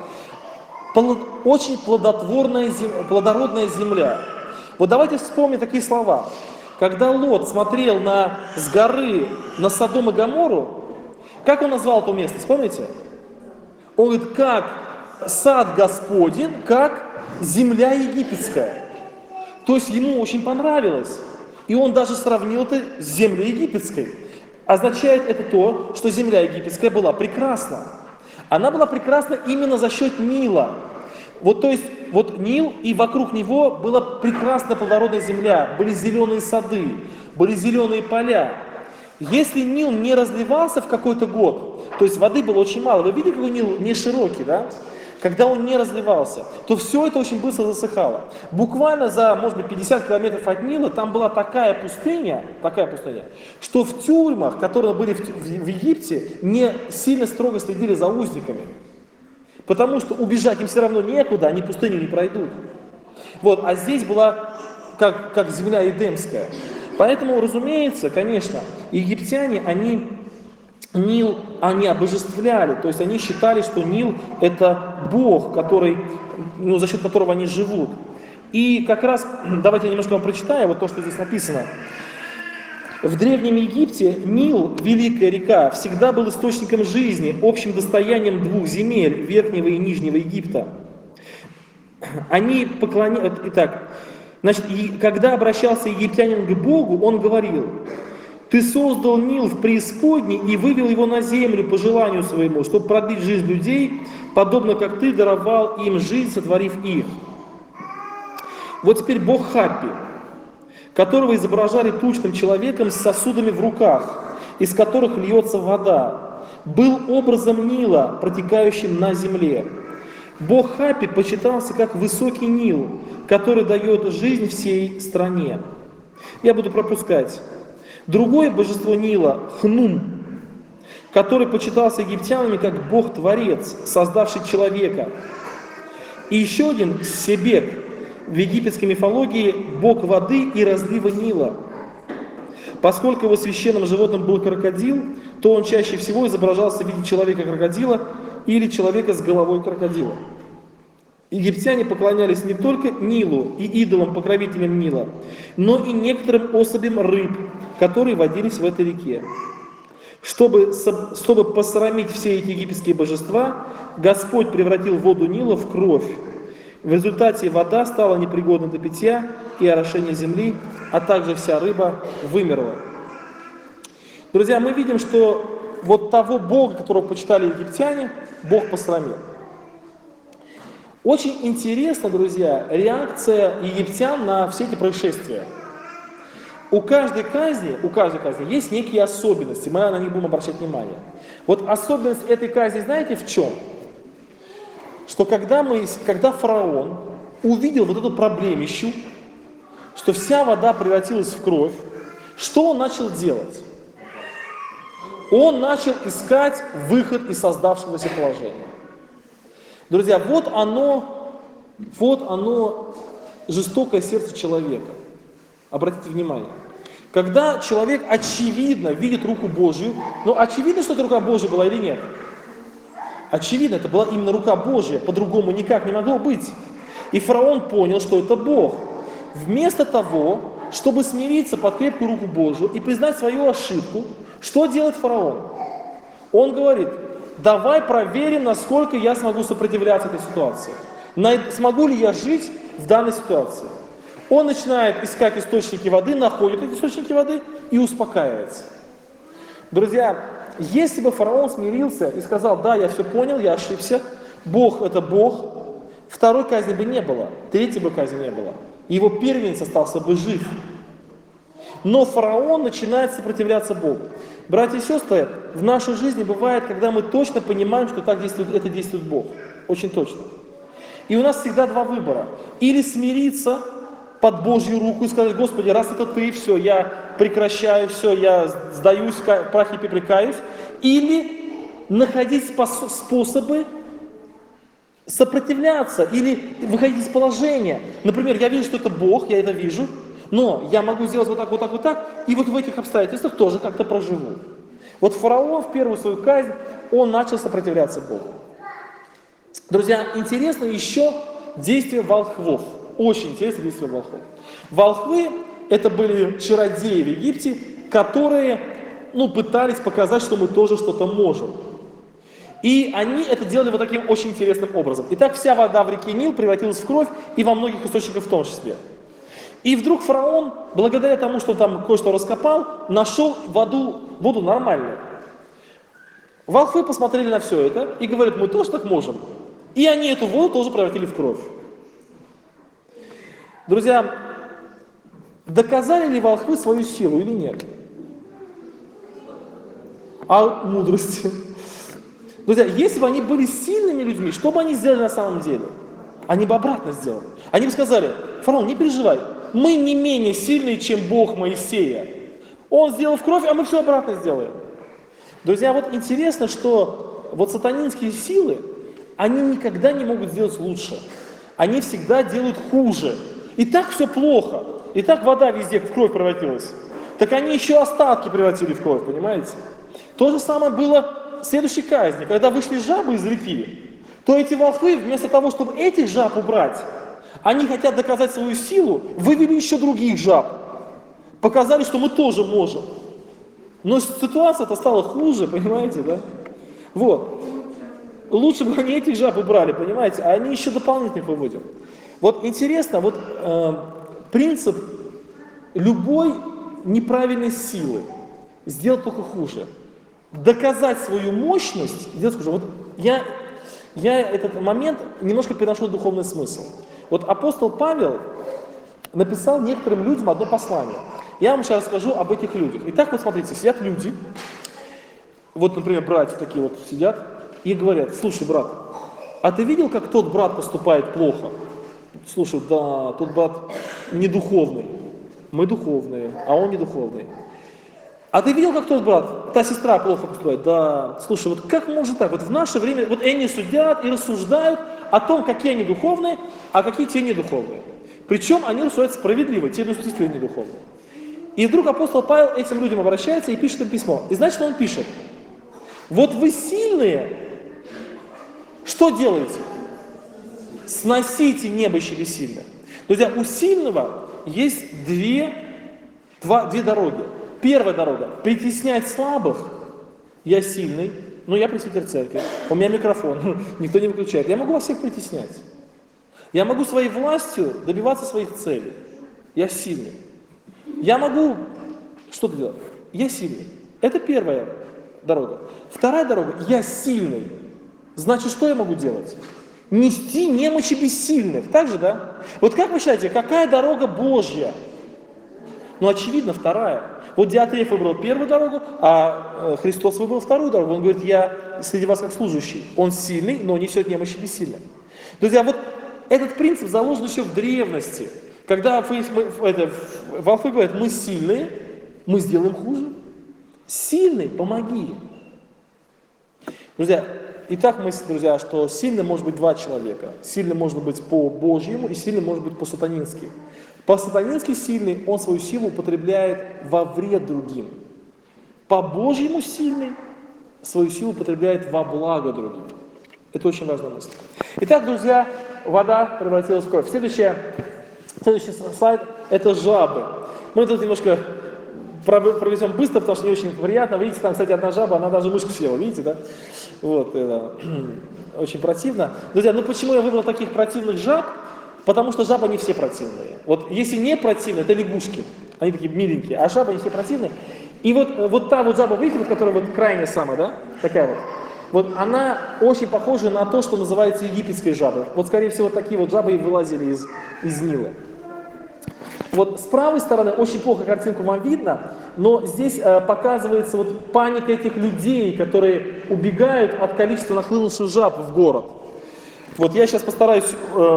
очень плодородная земля. Вот давайте вспомним такие слова. Когда Лот смотрел с горы на Содом и Гоморру, как он назвал это место, вспомните? Он говорит, как сад Господень, как земля египетская. То есть ему очень понравилось. И он даже сравнил это с землей египетской. Означает это то, что земля египетская была прекрасна. Она была прекрасна именно за счет Нила. Вот, то есть, вот Нил, и вокруг него была прекрасная плодородная земля, были зеленые сады, были зеленые поля. Если Нил не разливался в какой-то год, то есть воды было очень мало, вы видите, какой Нил не широкий, да? Когда он не разливался, то все это очень быстро засыхало. Буквально за, может быть, 50 километров от Нила там была такая пустыня, что в тюрьмах, которые были в Египте, не сильно строго следили за узниками. Потому что убежать им все равно некуда, они пустыню не пройдут. Вот, а здесь была как земля Эдемская. Поэтому, разумеется, конечно, египтяне, Нил они обожествляли, то есть они считали, что Нил это Бог, за счет которого они живут. И как раз, давайте я немножко вам прочитаю, вот то, что здесь написано. В Древнем Египте Нил, великая река, всегда был источником жизни, общим достоянием двух земель, Верхнего и Нижнего Египта. Они поклонялись... Итак, значит, когда обращался египтянин к Богу, он говорил: «Ты создал Нил в преисподней и вывел его на землю по желанию своему, чтобы продлить жизнь людей, подобно как ты даровал им жизнь, сотворив их». Вот теперь Бог Хаппи, которого изображали тучным человеком с сосудами в руках, из которых льется вода, был образом Нила, протекающим на земле. Бог Хаппи почитался как высокий Нил, который дает жизнь всей стране. Я буду пропускать. Другое божество Нила – Хнум, который почитался египтянами как Бог-творец, создавший человека. И еще один – Себек, в египетской мифологии бог воды и разлива Нила. Поскольку его священным животным был крокодил, то он чаще всего изображался в виде человека-крокодила или человека с головой крокодила. Египтяне поклонялись не только Нилу и идолам-покровителям Нила, но и некоторым особям рыб, которые водились в этой реке. Чтобы посрамить все эти египетские божества, Господь превратил воду Нила в кровь. В результате вода стала непригодна для питья и орошения земли, а также вся рыба вымерла. Друзья, мы видим, что вот того Бога, которого почитали египтяне, Бог посрамил. Очень интересна, друзья, реакция египтян на все эти происшествия. У каждой казни есть некие особенности, мы на них будем обращать внимание. Вот особенность этой казни, знаете, в чем? Что когда фараон увидел вот эту проблемищу, что вся вода превратилась в кровь, что он начал делать? Он начал искать выход из создавшегося положения. Друзья, вот оно жестокое сердце человека. Обратите внимание. Когда человек очевидно видит руку Божью, но очевидно, что это рука Божья была или нет? Очевидно, это была именно рука Божья, по-другому никак не могло быть. И фараон понял, что это Бог. Вместо того, чтобы смириться под крепкую руку Божью и признать свою ошибку, что делает фараон? Он говорит: давай проверим, насколько я смогу сопротивляться этой ситуации. Смогу ли я жить в данной ситуации? Он начинает искать источники воды, находит эти источники воды и успокаивается. Друзья, если бы фараон смирился и сказал: да, я все понял, я ошибся, Бог это Бог, второй казни бы не было, третьей бы казни не было. Его первенец остался бы жив. Но фараон начинает сопротивляться Богу. Братья и сестры, в нашей жизни бывает, когда мы точно понимаем, что это действует Бог. Очень точно. И у нас всегда два выбора. Или смириться под Божью руку и сказать: Господи, раз это Ты, все, я прекращаю, все, я сдаюсь, в прахе припрекаюсь. Или находить способы сопротивляться, или выходить из положения. Например, я вижу, что это Бог, я это вижу, но я могу сделать вот так, вот так, вот так, и вот в этих обстоятельствах тоже как-то проживу. Вот фараон в первую свою казнь, он начал сопротивляться Богу. Друзья, интересно еще действие волхвов. Очень интересное действие волхвов. Волхвы — это были чародеи в Египте, которые пытались показать, что мы тоже что-то можем. И они это делали вот таким очень интересным образом. Итак, вся вода в реке Нил превратилась в кровь, и во многих источниках в том числе. И вдруг фараон, благодаря тому, что там кое-что раскопал, нашел воду нормальную. Волхвы посмотрели на все это и говорят: мы тоже так можем. И они эту воду тоже превратили в кровь. Друзья, доказали ли волхвы свою силу или нет? А мудрости? Друзья, если бы они были сильными людьми, что бы они сделали на самом деле? Они бы обратно сделали. Они бы сказали: фараон, не переживай, мы не менее сильные, чем Бог Моисея. Он сделал в кровь, а мы все обратно сделаем. Друзья, вот интересно, что вот сатанинские силы, они никогда не могут сделать лучше. Они всегда делают хуже. И так все плохо. И так вода везде в кровь превратилась. Так они еще остатки превратили в кровь, понимаете? То же самое было в следующей казни. Когда вышли жабы из реки, то эти волхвы, вместо того, чтобы этих жаб убрать, они хотят доказать свою силу, вывели еще других жаб. Показали, что мы тоже можем. Но ситуация-то стала хуже, понимаете, да? Вот. Лучше бы они этих жаб убрали, понимаете, а они еще дополнительных выводят. Вот интересно, принцип любой неправильной силы сделать только хуже. Доказать свою мощность, сделать хуже. Вот я этот момент немножко переношу в духовный смысл. Вот апостол Павел написал некоторым людям одно послание. Я вам сейчас расскажу об этих людях. Итак, вот смотрите, сидят люди, вот, например, братья такие вот сидят, и говорят: слушай, брат, а ты видел, как тот брат поступает плохо? Слушай, да, тот брат не духовный, мы духовные, а он не духовный. А ты видел, как тот брат, та сестра плохо поступает? Да, слушай, вот как может так? Вот в наше время, вот они судят и рассуждают о том, какие они духовные, а какие те недуховные. Причем они рассуждают справедливо, те действительно недуховные. И вдруг апостол Павел этим людям обращается и пишет им письмо. И значит, он пишет: вот вы сильные, что делаете? Сносите немощи бессильных. Друзья, у сильного есть две дороги. Первая дорога – притеснять слабых. Я сильный, но я пресвитер церкви, у меня микрофон, никто не выключает. Я могу вас всех притеснять. Я могу своей властью добиваться своих целей. Я сильный. Я могу что-то делать. Я сильный. Это первая дорога. Вторая дорога – я сильный. Значит, что я могу делать? Нести немощи бессильных. Так же, да? Вот как вы считаете, какая дорога Божья? Ну, очевидно, вторая. Вот Диатреф выбрал первую дорогу, а Христос выбрал вторую дорогу. Он говорит: я среди вас как служащий. Он сильный, но несет немощи бессильных. Друзья, вот этот принцип заложен еще в древности. Когда волхвы говорят: мы сильные, мы сделаем хуже. Сильный, помоги. Друзья, итак, друзья, что сильным может быть два человека. Сильным может быть по-божьему и сильным может быть по-сатанински. По-сатанински сильный, он свою силу употребляет во вред другим. По-божьему сильный свою силу употребляет во благо другим. Это очень важная мысль. Итак, друзья, вода превратилась в кровь. Следующий слайд – это жабы. Мы тут немножко проведем быстро, потому что не очень приятно. Видите, там, кстати, одна жаба, она даже мышку съела, видите, да? Вот, это очень противно. Друзья, ну почему я выбрал таких противных жаб? Потому что жабы не все противные. Вот если не противные, это лягушки. Они такие миленькие, а жабы не все противные. И вот та вот жаба, видите, которая вот крайняя самая, да? Такая вот. Вот она очень похожа на то, что называется египетской жабой. Вот, скорее всего, такие вот жабы и вылазили из Нила. Вот с правой стороны очень плохо картинку вам видно, но здесь показывается вот паника этих людей, которые убегают от количества нахлынувших жаб в город. Вот я сейчас постараюсь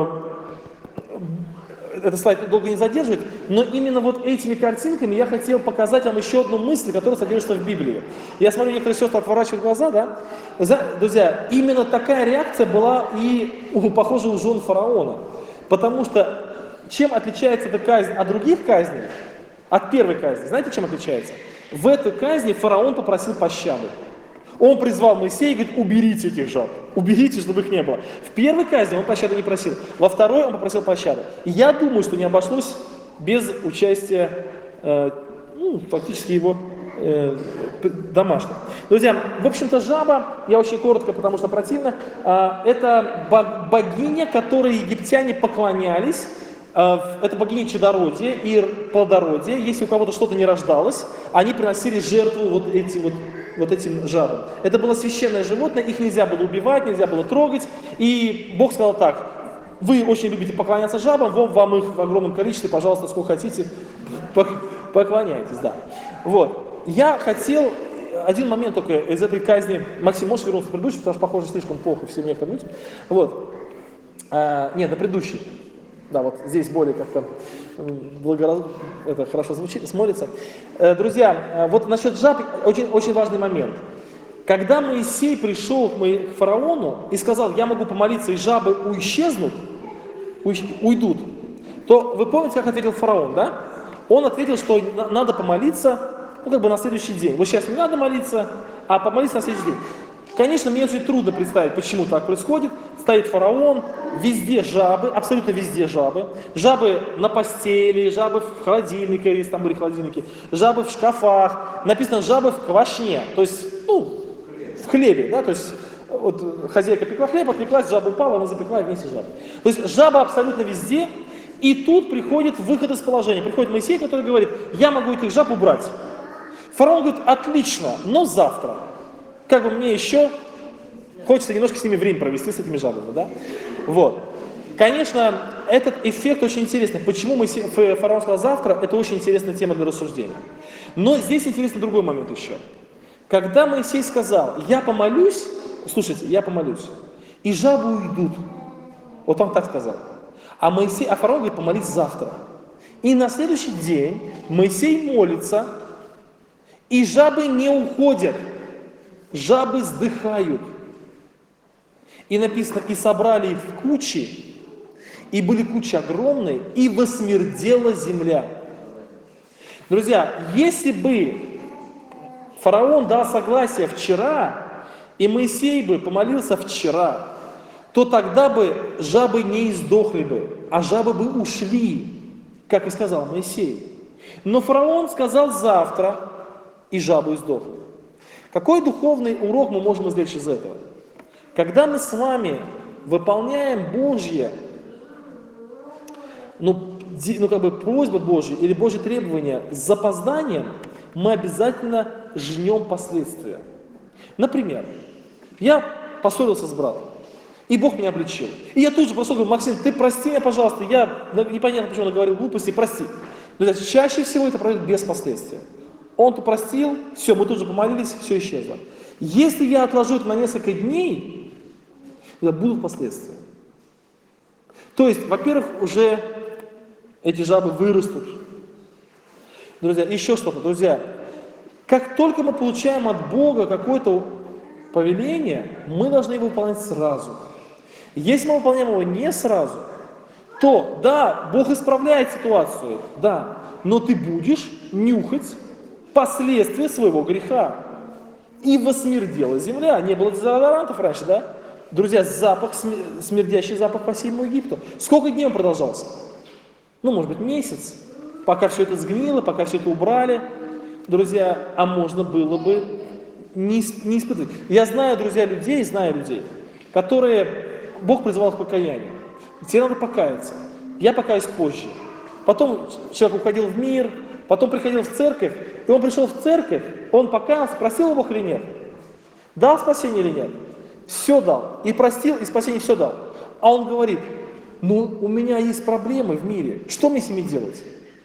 этот слайд долго не задерживать, но именно вот этими картинками я хотел показать вам еще одну мысль, которая содержится в Библии. Я смотрю, некоторые сестры отворачивают глаза, да? Друзья, именно такая реакция была и похоже, у жен фараона. Потому что чем отличается эта казнь от других казней, от первой казни? Знаете, чем отличается? В этой казни фараон попросил пощады. Он призвал Моисея и говорит: уберите этих жаб, уберите, чтобы их не было. В первой казни он пощады не просил, во второй он попросил пощады. И я думаю, что не обошлось без участия, фактически его домашних. Друзья, в общем-то жаба, я очень коротко, потому что противно, это богиня, которой египтяне поклонялись. Это богиня чадородия и плодородия. Если у кого-то что-то не рождалось, они приносили жертву вот этим жабам. Это было священное животное, их нельзя было убивать, нельзя было трогать. И Бог сказал так: вы очень любите поклоняться жабам, вам их в огромном количестве, пожалуйста, сколько хотите, поклоняйтесь. Да. Вот. Я хотел один момент только из этой казни. Максим, можешь вернуться в предыдущий, потому что, похоже, слишком плохо все мне вернуть. Вот. Нет, на предыдущий. Да, вот здесь более как-то это хорошо звучит, смотрится. Друзья, вот насчет жаб очень, очень важный момент. Когда Моисей пришел к фараону и сказал: я могу помолиться, и жабы уйдут, то вы помните, как ответил фараон, да? Он ответил, что надо помолиться, на следующий день. Вот сейчас не надо молиться, а помолиться на следующий день. Конечно, мне очень трудно представить, почему так происходит. Стоит фараон, везде жабы, абсолютно везде жабы. Жабы на постели, жабы в холодильнике, если там были холодильники, жабы в шкафах. Написано жабы в квашне, то есть, в хлебе, да, то есть, вот хозяйка пекла хлеб, отвлеклась, жаба упала, она запекла вместе с жабой. То есть жаба абсолютно везде, и тут приходит выход из положения. Приходит Моисей, который говорит: я могу этих жаб убрать. Фараон говорит: отлично, но завтра. Как бы мне еще хочется немножко с ними время провести, с этими жабами, да? Вот. Конечно, этот эффект очень интересный. Почему фараон сказал завтра, это очень интересная тема для рассуждения. Но здесь интересный другой момент еще. Когда Моисей сказал: я помолюсь, слушайте, я помолюсь, и жабы уйдут. Вот он так сказал. А фараон говорит: помолись завтра. И на следующий день Моисей молится, и жабы не уходят. Жабы сдыхают. И написано: и собрали их в кучи, и были кучи огромные, и восмердела земля. Друзья, если бы фараон дал согласие вчера, и Моисей бы помолился вчера, то тогда бы жабы не издохли бы, а жабы бы ушли, как и сказал Моисей. Но фараон сказал завтра, и жабы издохли. Какой духовный урок мы можем извлечь из этого? Когда мы с вами выполняем Божье, просьбы Божьи или Божьи требования с запозданием, мы обязательно жнем последствия. Например, я поссорился с братом, и Бог меня обличил. И я тут же просто говорю: Максим, ты прости меня, пожалуйста, я непонятно, почему наговорил глупости, прости. Но чаще всего это происходит без последствий. Он-то простил, все, мы тут же помолились, все исчезло. Если я отложу это на несколько дней, то будут последствия. То есть, во-первых, уже эти жабы вырастут. Друзья, еще что-то, друзья. Как только мы получаем от Бога какое-то повеление, мы должны его выполнять сразу. Если мы выполняем его не сразу, то да, Бог исправляет ситуацию, да, но ты будешь нюхать последствия своего греха. И восмердела земля. Не было дезодорантов раньше, да? Друзья, запах, смердящий запах по всему Египту. Сколько дней он продолжался? Ну, может быть, месяц. Пока все это сгнило, пока все это убрали. Друзья, а можно было бы не испытывать. Я знаю, друзья, людей, которые Бог призывал к покаянию. Тебе надо покаяться. Я покаюсь позже. Потом человек уходил в мир, потом приходил в церковь, и он пришел в церковь, он покаялся, просил Бог или нет? Дал спасение или нет? Все дал. И простил, и спасение все дал. А он говорит, ну у меня есть проблемы в мире, что мне с ними делать?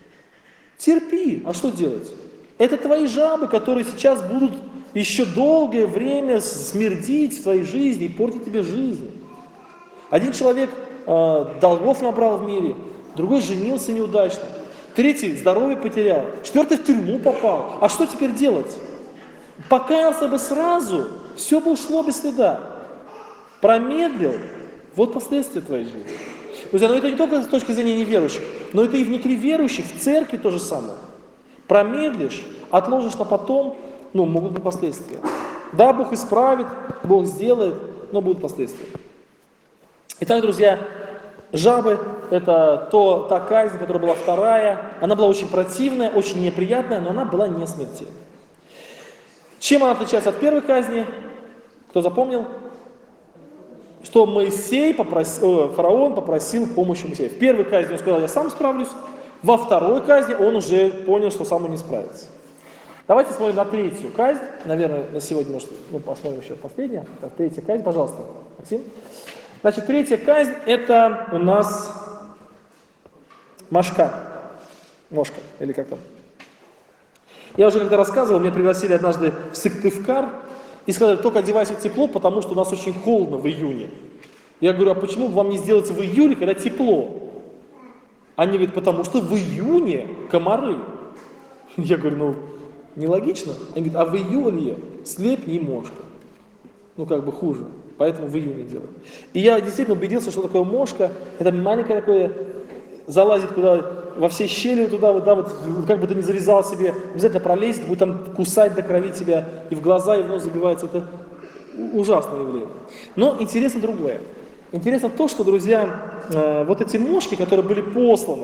Терпи, а что делать? Это твои жабы, которые сейчас будут еще долгое время смердить в твоей жизни и портить тебе жизнь. Один человек долгов набрал в мире, другой женился неудачно, третий здоровье потерял, четвертый в тюрьму попал. А что теперь делать? Покаялся бы сразу, все бы ушло без следа. Промедлил, вот последствия твоей жизни. Друзья, но это не только с точки зрения неверующих, но это и внутри верующих, в церкви то же самое. Промедлишь, отложишь на потом, могут быть последствия. Да, Бог исправит, Бог сделает, но будут последствия. Итак, друзья, жабы – это та казнь, которая была вторая. Она была очень противная, очень неприятная, но она была не смертельная. Чем она отличается от первой казни? Кто запомнил? Что фараон попросил помощи Моисея. В первой казни он сказал, я сам справлюсь. Во второй казни он уже понял, что сам он не справится. Давайте смотрим на третью казнь. Наверное, на сегодня, посмотрим еще последнюю. Третья казнь, пожалуйста, Максим. Значит, третья казнь – это у нас мошка, или как там. Я уже когда рассказывал, меня пригласили однажды в Сыктывкар и сказали, только одевайся тепло, потому что у нас очень холодно в июне. Я говорю, а почему бы вам не сделать в июле, когда тепло? Они говорят, потому что в июне комары. Я говорю, нелогично. Они говорят, а в июле слепни и мошка. Хуже. Поэтому в июне делают. И я действительно убедился, что такое мошка. Это маленькое такое, залазит куда, во все щели туда, как бы ты ни завязал себе, обязательно пролезет, будет там кусать до крови тебя, и в глаза, и в нос забивается. Это ужасное явление. Но интересно другое. Интересно то, что, друзья, вот эти мошки, которые были посланы,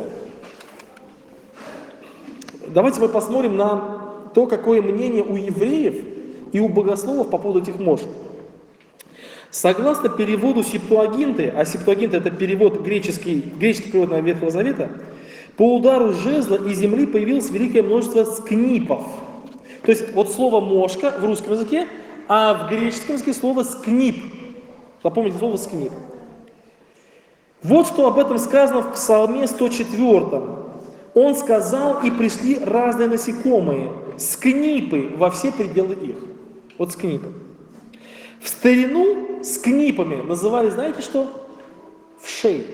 давайте мы посмотрим на то, какое мнение у евреев и у богословов по поводу этих мошек. Согласно переводу Септуагинты, а Септуагинта это перевод греческий перевод на Ветхого Завета, по удару жезла из земли появилось великое множество скнипов. То есть вот слово мошка в русском языке, а в греческом языке слово скнип. Запомните слово скнип. Вот что об этом сказано в Псалме 104. Он сказал, и пришли разные насекомые, скнипы во все пределы их. Вот скнипы. В старину скнипами называли, знаете что? Вшей.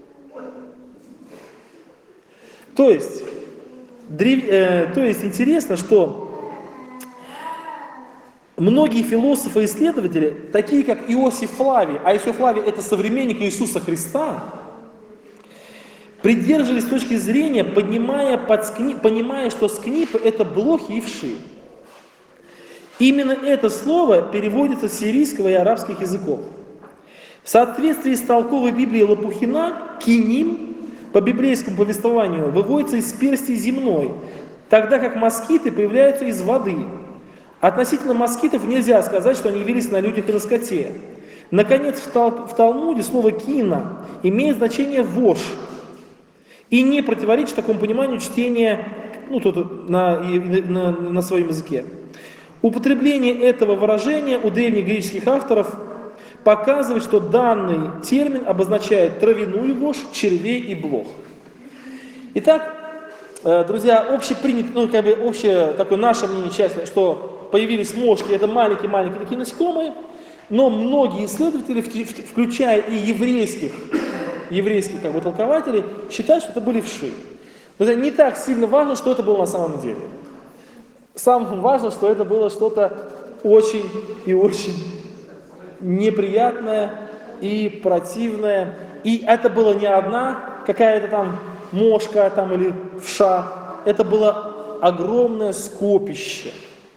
То есть интересно, что многие философы и исследователи, такие как Иосиф Флавий, а Иосиф Флавий это современник Иисуса Христа, придерживались точки зрения, понимая, что скнипы это блохи и вши. Именно это слово переводится с сирийского и арабских языков. В соответствии с толковой Библией Лопухина, киним по библейскому повествованию выводится из перстей земной, тогда как москиты появляются из воды. Относительно москитов нельзя сказать, что они явились на людях и на скоте. Наконец, в Талмуде слово «кина» имеет значение «вошь» и не противоречит такому пониманию чтения на своем языке. Употребление этого выражения у древних греческих авторов показывает, что данный термин обозначает травяную вошь, червей и блох. Итак, друзья, общее такое наше мнение частное, что появились мошки, это маленькие-маленькие такие насекомые, но многие исследователи, включая и еврейских толкователей, считают, что это были вши. Друзья, не так сильно важно, что это было на самом деле. Самое важное, что это было что-то очень и очень неприятное и противное. И это была не одна какая-то там мошка там, или вша. Это было огромное скопище.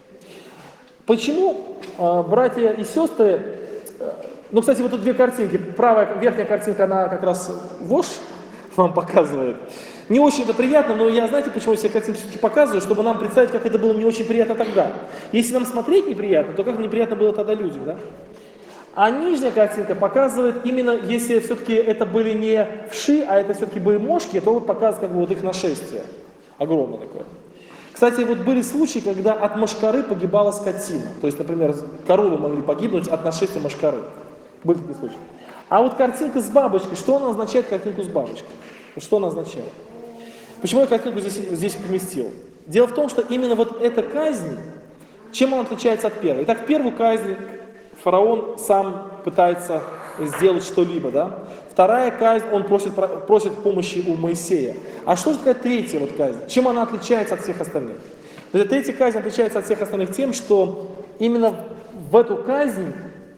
Почему, братья и сестры, ну, кстати, вот тут две картинки. Правая верхняя картинка, она как раз вошь вам показывает. Не очень это приятно, но я, знаете, почему я все картинки все-таки показываю, чтобы нам представить, как это было не очень приятно тогда. Если нам смотреть неприятно, то как неприятно было тогда людям, да? А нижняя картинка показывает именно, если все-таки это были не вши, а это все-таки были мошки, то вот показывает как бы вот их нашествие. Огромное такое. Кстати, вот были случаи, когда от мошкары погибала скотина. То есть, например, коровы могли погибнуть от нашествия мошкары. Были такие случаи. А вот картинка с бабочкой, что она означает, картинку с бабочкой? Что она означает? Почему я картинку здесь поместил? Дело в том, что именно вот эта казнь, чем она отличается от первой? Итак, первую казнь фараон сам пытается сделать что-либо, да? Вторая казнь, он просит помощи у Моисея. А что же такая третья вот казнь? Чем она отличается от всех остальных? Эта третья казнь отличается от всех остальных тем, что именно в эту казнь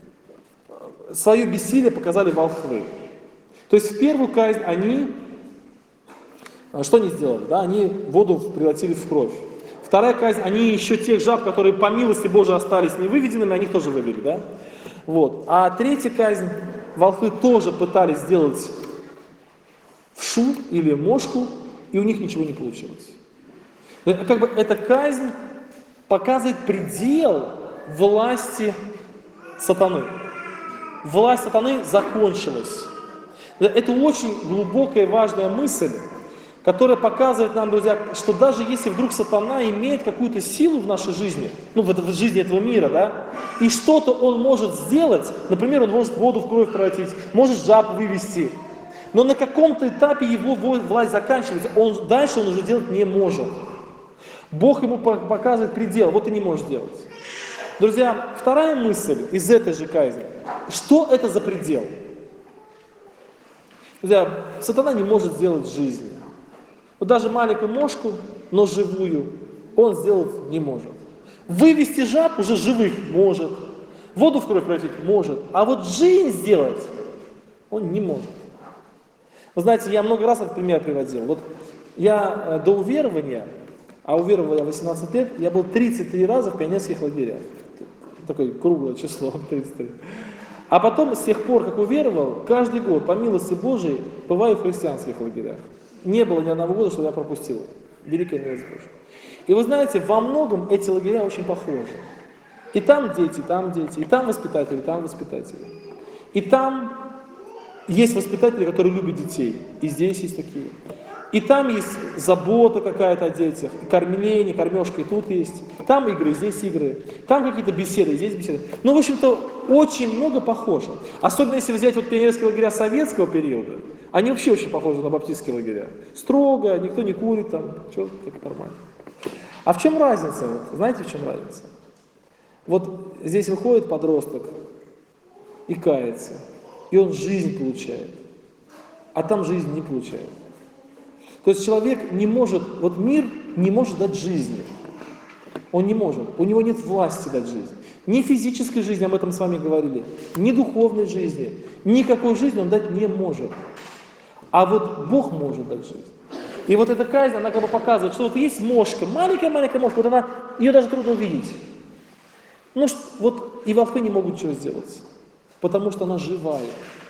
свое бессилие показали волхвы. То есть в первую казнь они, что они сделали? Да? Они воду превратили в кровь. Вторая казнь, они еще тех жаб, которые по милости Божией остались невыведенными, они тоже вывели. Да? Вот. А третья казнь, волхвы тоже пытались сделать вшу или мошку, и у них ничего не получилось. Как бы эта казнь показывает предел власти сатаны. Власть сатаны закончилась. Это очень глубокая и важная мысль, которая показывает нам, друзья, что даже если вдруг сатана имеет какую-то силу в нашей жизни, ну в жизни этого мира, да, и что-то он может сделать, например, он может воду в кровь превратить, может жаб вывести, но на каком-то этапе его власть заканчивается, дальше он уже делать не может. Бог ему показывает предел, вот и не может делать. Друзья, вторая мысль из этой же казни. Что это за предел? Друзья, сатана не может сделать в жизни. Вот даже маленькую мошку, но живую, он сделать не может. Вывести жаб уже живых может. Воду в кровь превратить может. А вот жизнь сделать он не может. Вы знаете, я много раз этот пример приводил. Вот я до уверования, а уверовал я 18 лет, я был 33 раза в пионерских лагерях. Такое круглое число, 33. А потом, с тех пор, как уверовал, каждый год, по милости Божией, бываю в христианских лагерях. Не было ни одного года, что я пропустил. Великая милость Божья. И вы знаете, во многом эти лагеря очень похожи. И там дети, и там воспитатели, там воспитатели. И там есть воспитатели, которые любят детей. И здесь есть такие. И там есть забота какая-то о детях, кормление, кормежка, и тут есть. Там игры, здесь игры. Там какие-то беседы, здесь беседы. Ну, в общем-то, очень много похоже. Особенно если взять вот пионерские лагеря советского периода, они вообще очень похожи на баптистские лагеря. Строго, никто не курит там, все как нормально. А в чем разница? Вот, знаете, в чем разница? Вот здесь выходит подросток и кается, и он жизнь получает, а там жизнь не получает. То есть человек не может, вот мир не может дать жизни. Он не может, у него нет власти дать жизнь. Ни физической жизни, об этом с вами говорили, ни духовной жизни, никакой жизни он дать не может. А вот Бог может дать жизнь. И вот эта казнь, она как бы показывает, что вот есть мошка, маленькая-маленькая мошка, вот ее даже трудно увидеть. Ну, вот и волхвы не могут ничего сделать, потому что она живая.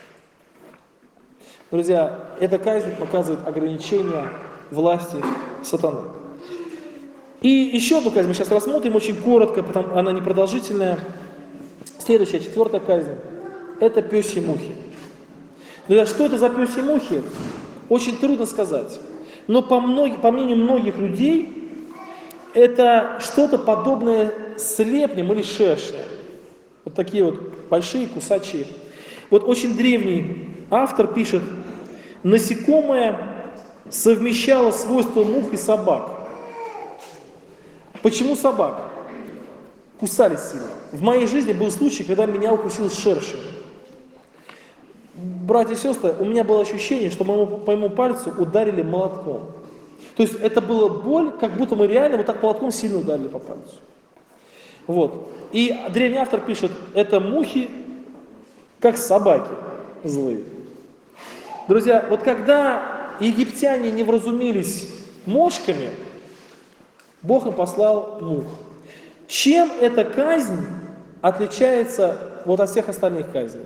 Друзья, эта казнь показывает ограничение власти сатаны. И еще одну казнь мы сейчас рассмотрим, очень коротко, потому она непродолжительная. Следующая, четвертая казнь, это пёсьи мухи. Друзья, что это за пёсьи мухи? Очень трудно сказать. Но по мнению многих людей, это что-то подобное слепням или шершням. Вот такие вот большие кусачие. Вот очень древний автор пишет: насекомое совмещало свойства мух и собак. Почему собак? Кусались сильно. В моей жизни был случай, когда меня укусил шершень. Братья и сестры, у меня было ощущение, что по моему пальцу ударили молотком. То есть это была боль, как будто мы реально вот так молотком сильно ударили по пальцу. Вот. И древний автор пишет, это мухи, как собаки злые. Друзья, вот когда египтяне не вразумились мошками, Бог им послал мух. Чем эта казнь отличается вот от всех остальных казней?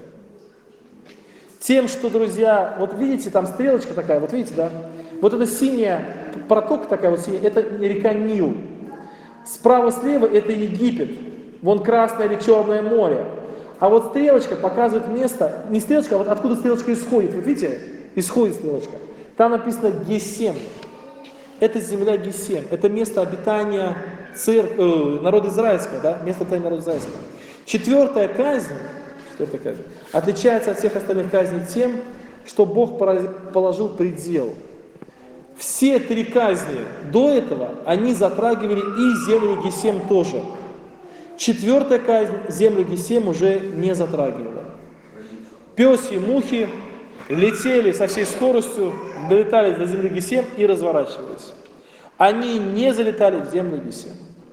Тем, что, друзья, вот видите, там стрелочка такая, вот видите, да? Вот эта синяя протока такая вот синяя, это река Нил. Справа-слева это Египет. Вон Красное или Черное море. А вот стрелочка показывает место, не стрелочка, а вот откуда стрелочка исходит. Вот видите, исходит стрелочка. Там написано Гесем. Это земля Гесем. Это место обитания народа израильского, да? Место обитания народа израильского. Четвертая казнь отличается от всех остальных казней тем, что Бог положил предел. Все три казни до этого, они затрагивали и землю Гесем тоже. Четвертая казнь землю Гесем уже не затрагивала. Пёсьи мухи летели со всей скоростью, долетали до земли Гесем и разворачивались. Они не залетали в землю Гесем.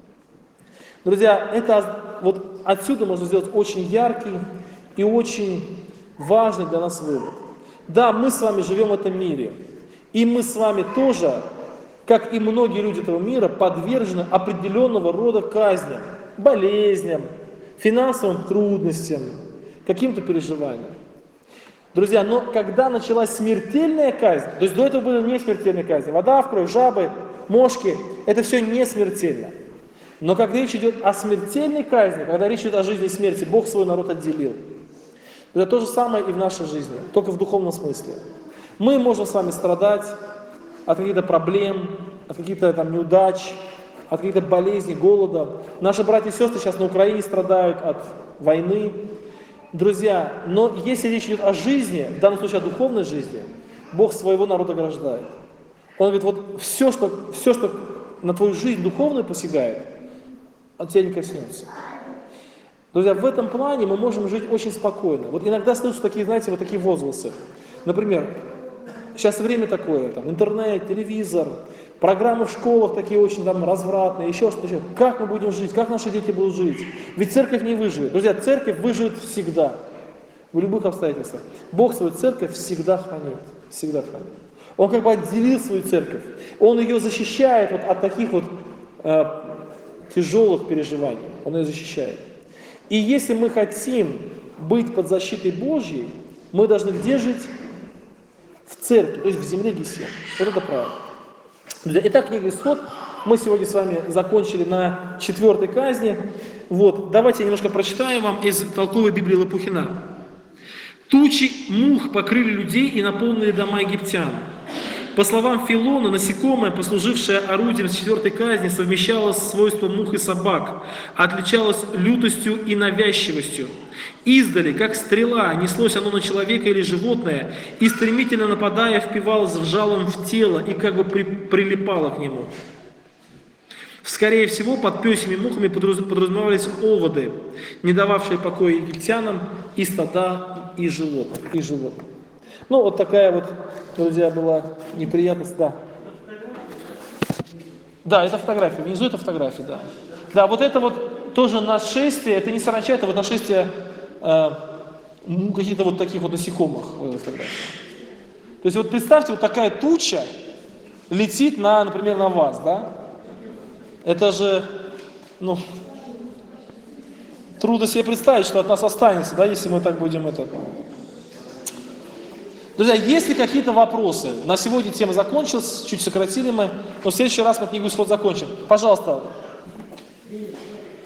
Друзья, это вот отсюда можно сделать очень яркий и очень важный для нас вывод. Да, мы с вами живем в этом мире, и мы с вами тоже, как и многие люди этого мира, подвержены определенного рода казням, болезням, финансовым трудностям, каким-то переживаниям. Друзья, но когда началась смертельная казнь, то есть до этого были не смертельные казни, вода в кровь, жабы, мошки, это все не смертельно. Но когда речь идет о смертельной казни, когда речь идет о жизни и смерти, Бог свой народ отделил. Это то же самое и в нашей жизни, только в духовном смысле. Мы можем с вами страдать от каких-то проблем, от каких-то там неудач, от каких-то болезней, голода. Наши братья и сестры сейчас на Украине страдают от войны. Друзья, но если речь идет о жизни, в данном случае о духовной жизни, Бог своего народа ограждает. Он говорит, вот все, что на твою жизнь духовную посягает, от тебя не коснется. Друзья, в этом плане мы можем жить очень спокойно. Вот иногда слышу такие, знаете, вот такие возгласы. Например, сейчас время такое, там, интернет, телевизор, программы в школах такие очень там развратные, еще что-то. Как мы будем жить, как наши дети будут жить? Ведь церковь не выживет. Друзья, церковь выживет всегда, в любых обстоятельствах. Бог свою церковь всегда хранит, всегда хранит. Он как бы отделил свою церковь, Он ее защищает вот от таких вот тяжелых переживаний, Он ее защищает. И если мы хотим быть под защитой Божьей, мы должны где жить? В церкви, то есть в земле Гесем. Вот это правильно. Итак, книга Исход. Мы сегодня с вами закончили на 4-й казни. Вот, давайте я немножко прочитаю вам из толковой Библии Лопухина. «Тучи мух покрыли людей и наполнили дома египтян. По словам Филона, насекомое, послужившее орудием с 4-й казни, совмещало свойства мух и собак, отличалось лютостью и навязчивостью. Издали, как стрела, неслось оно на человека или животное, и стремительно нападая, впивалось жалом в тело и как бы прилипало к нему. Скорее всего, под пёсьими мухами подразумевались оводы, не дававшие покоя египтянам, и стада, и животных. Ну, вот такая вот, друзья, была неприятность, да. Да, это фотография, внизу это фотография, да. Да, вот это вот тоже нашествие, это не саранча, это вот нашествие каких-то вот таких вот насекомых. То есть вот представьте, вот такая туча летит например, на вас, да? Это же, трудно себе представить, что от нас останется, да, если мы так будем это... Друзья, есть ли какие-то вопросы? На сегодня тема закончилась, чуть сократили мы, но в следующий раз мы книгу «Исход» закончим. Пожалуйста.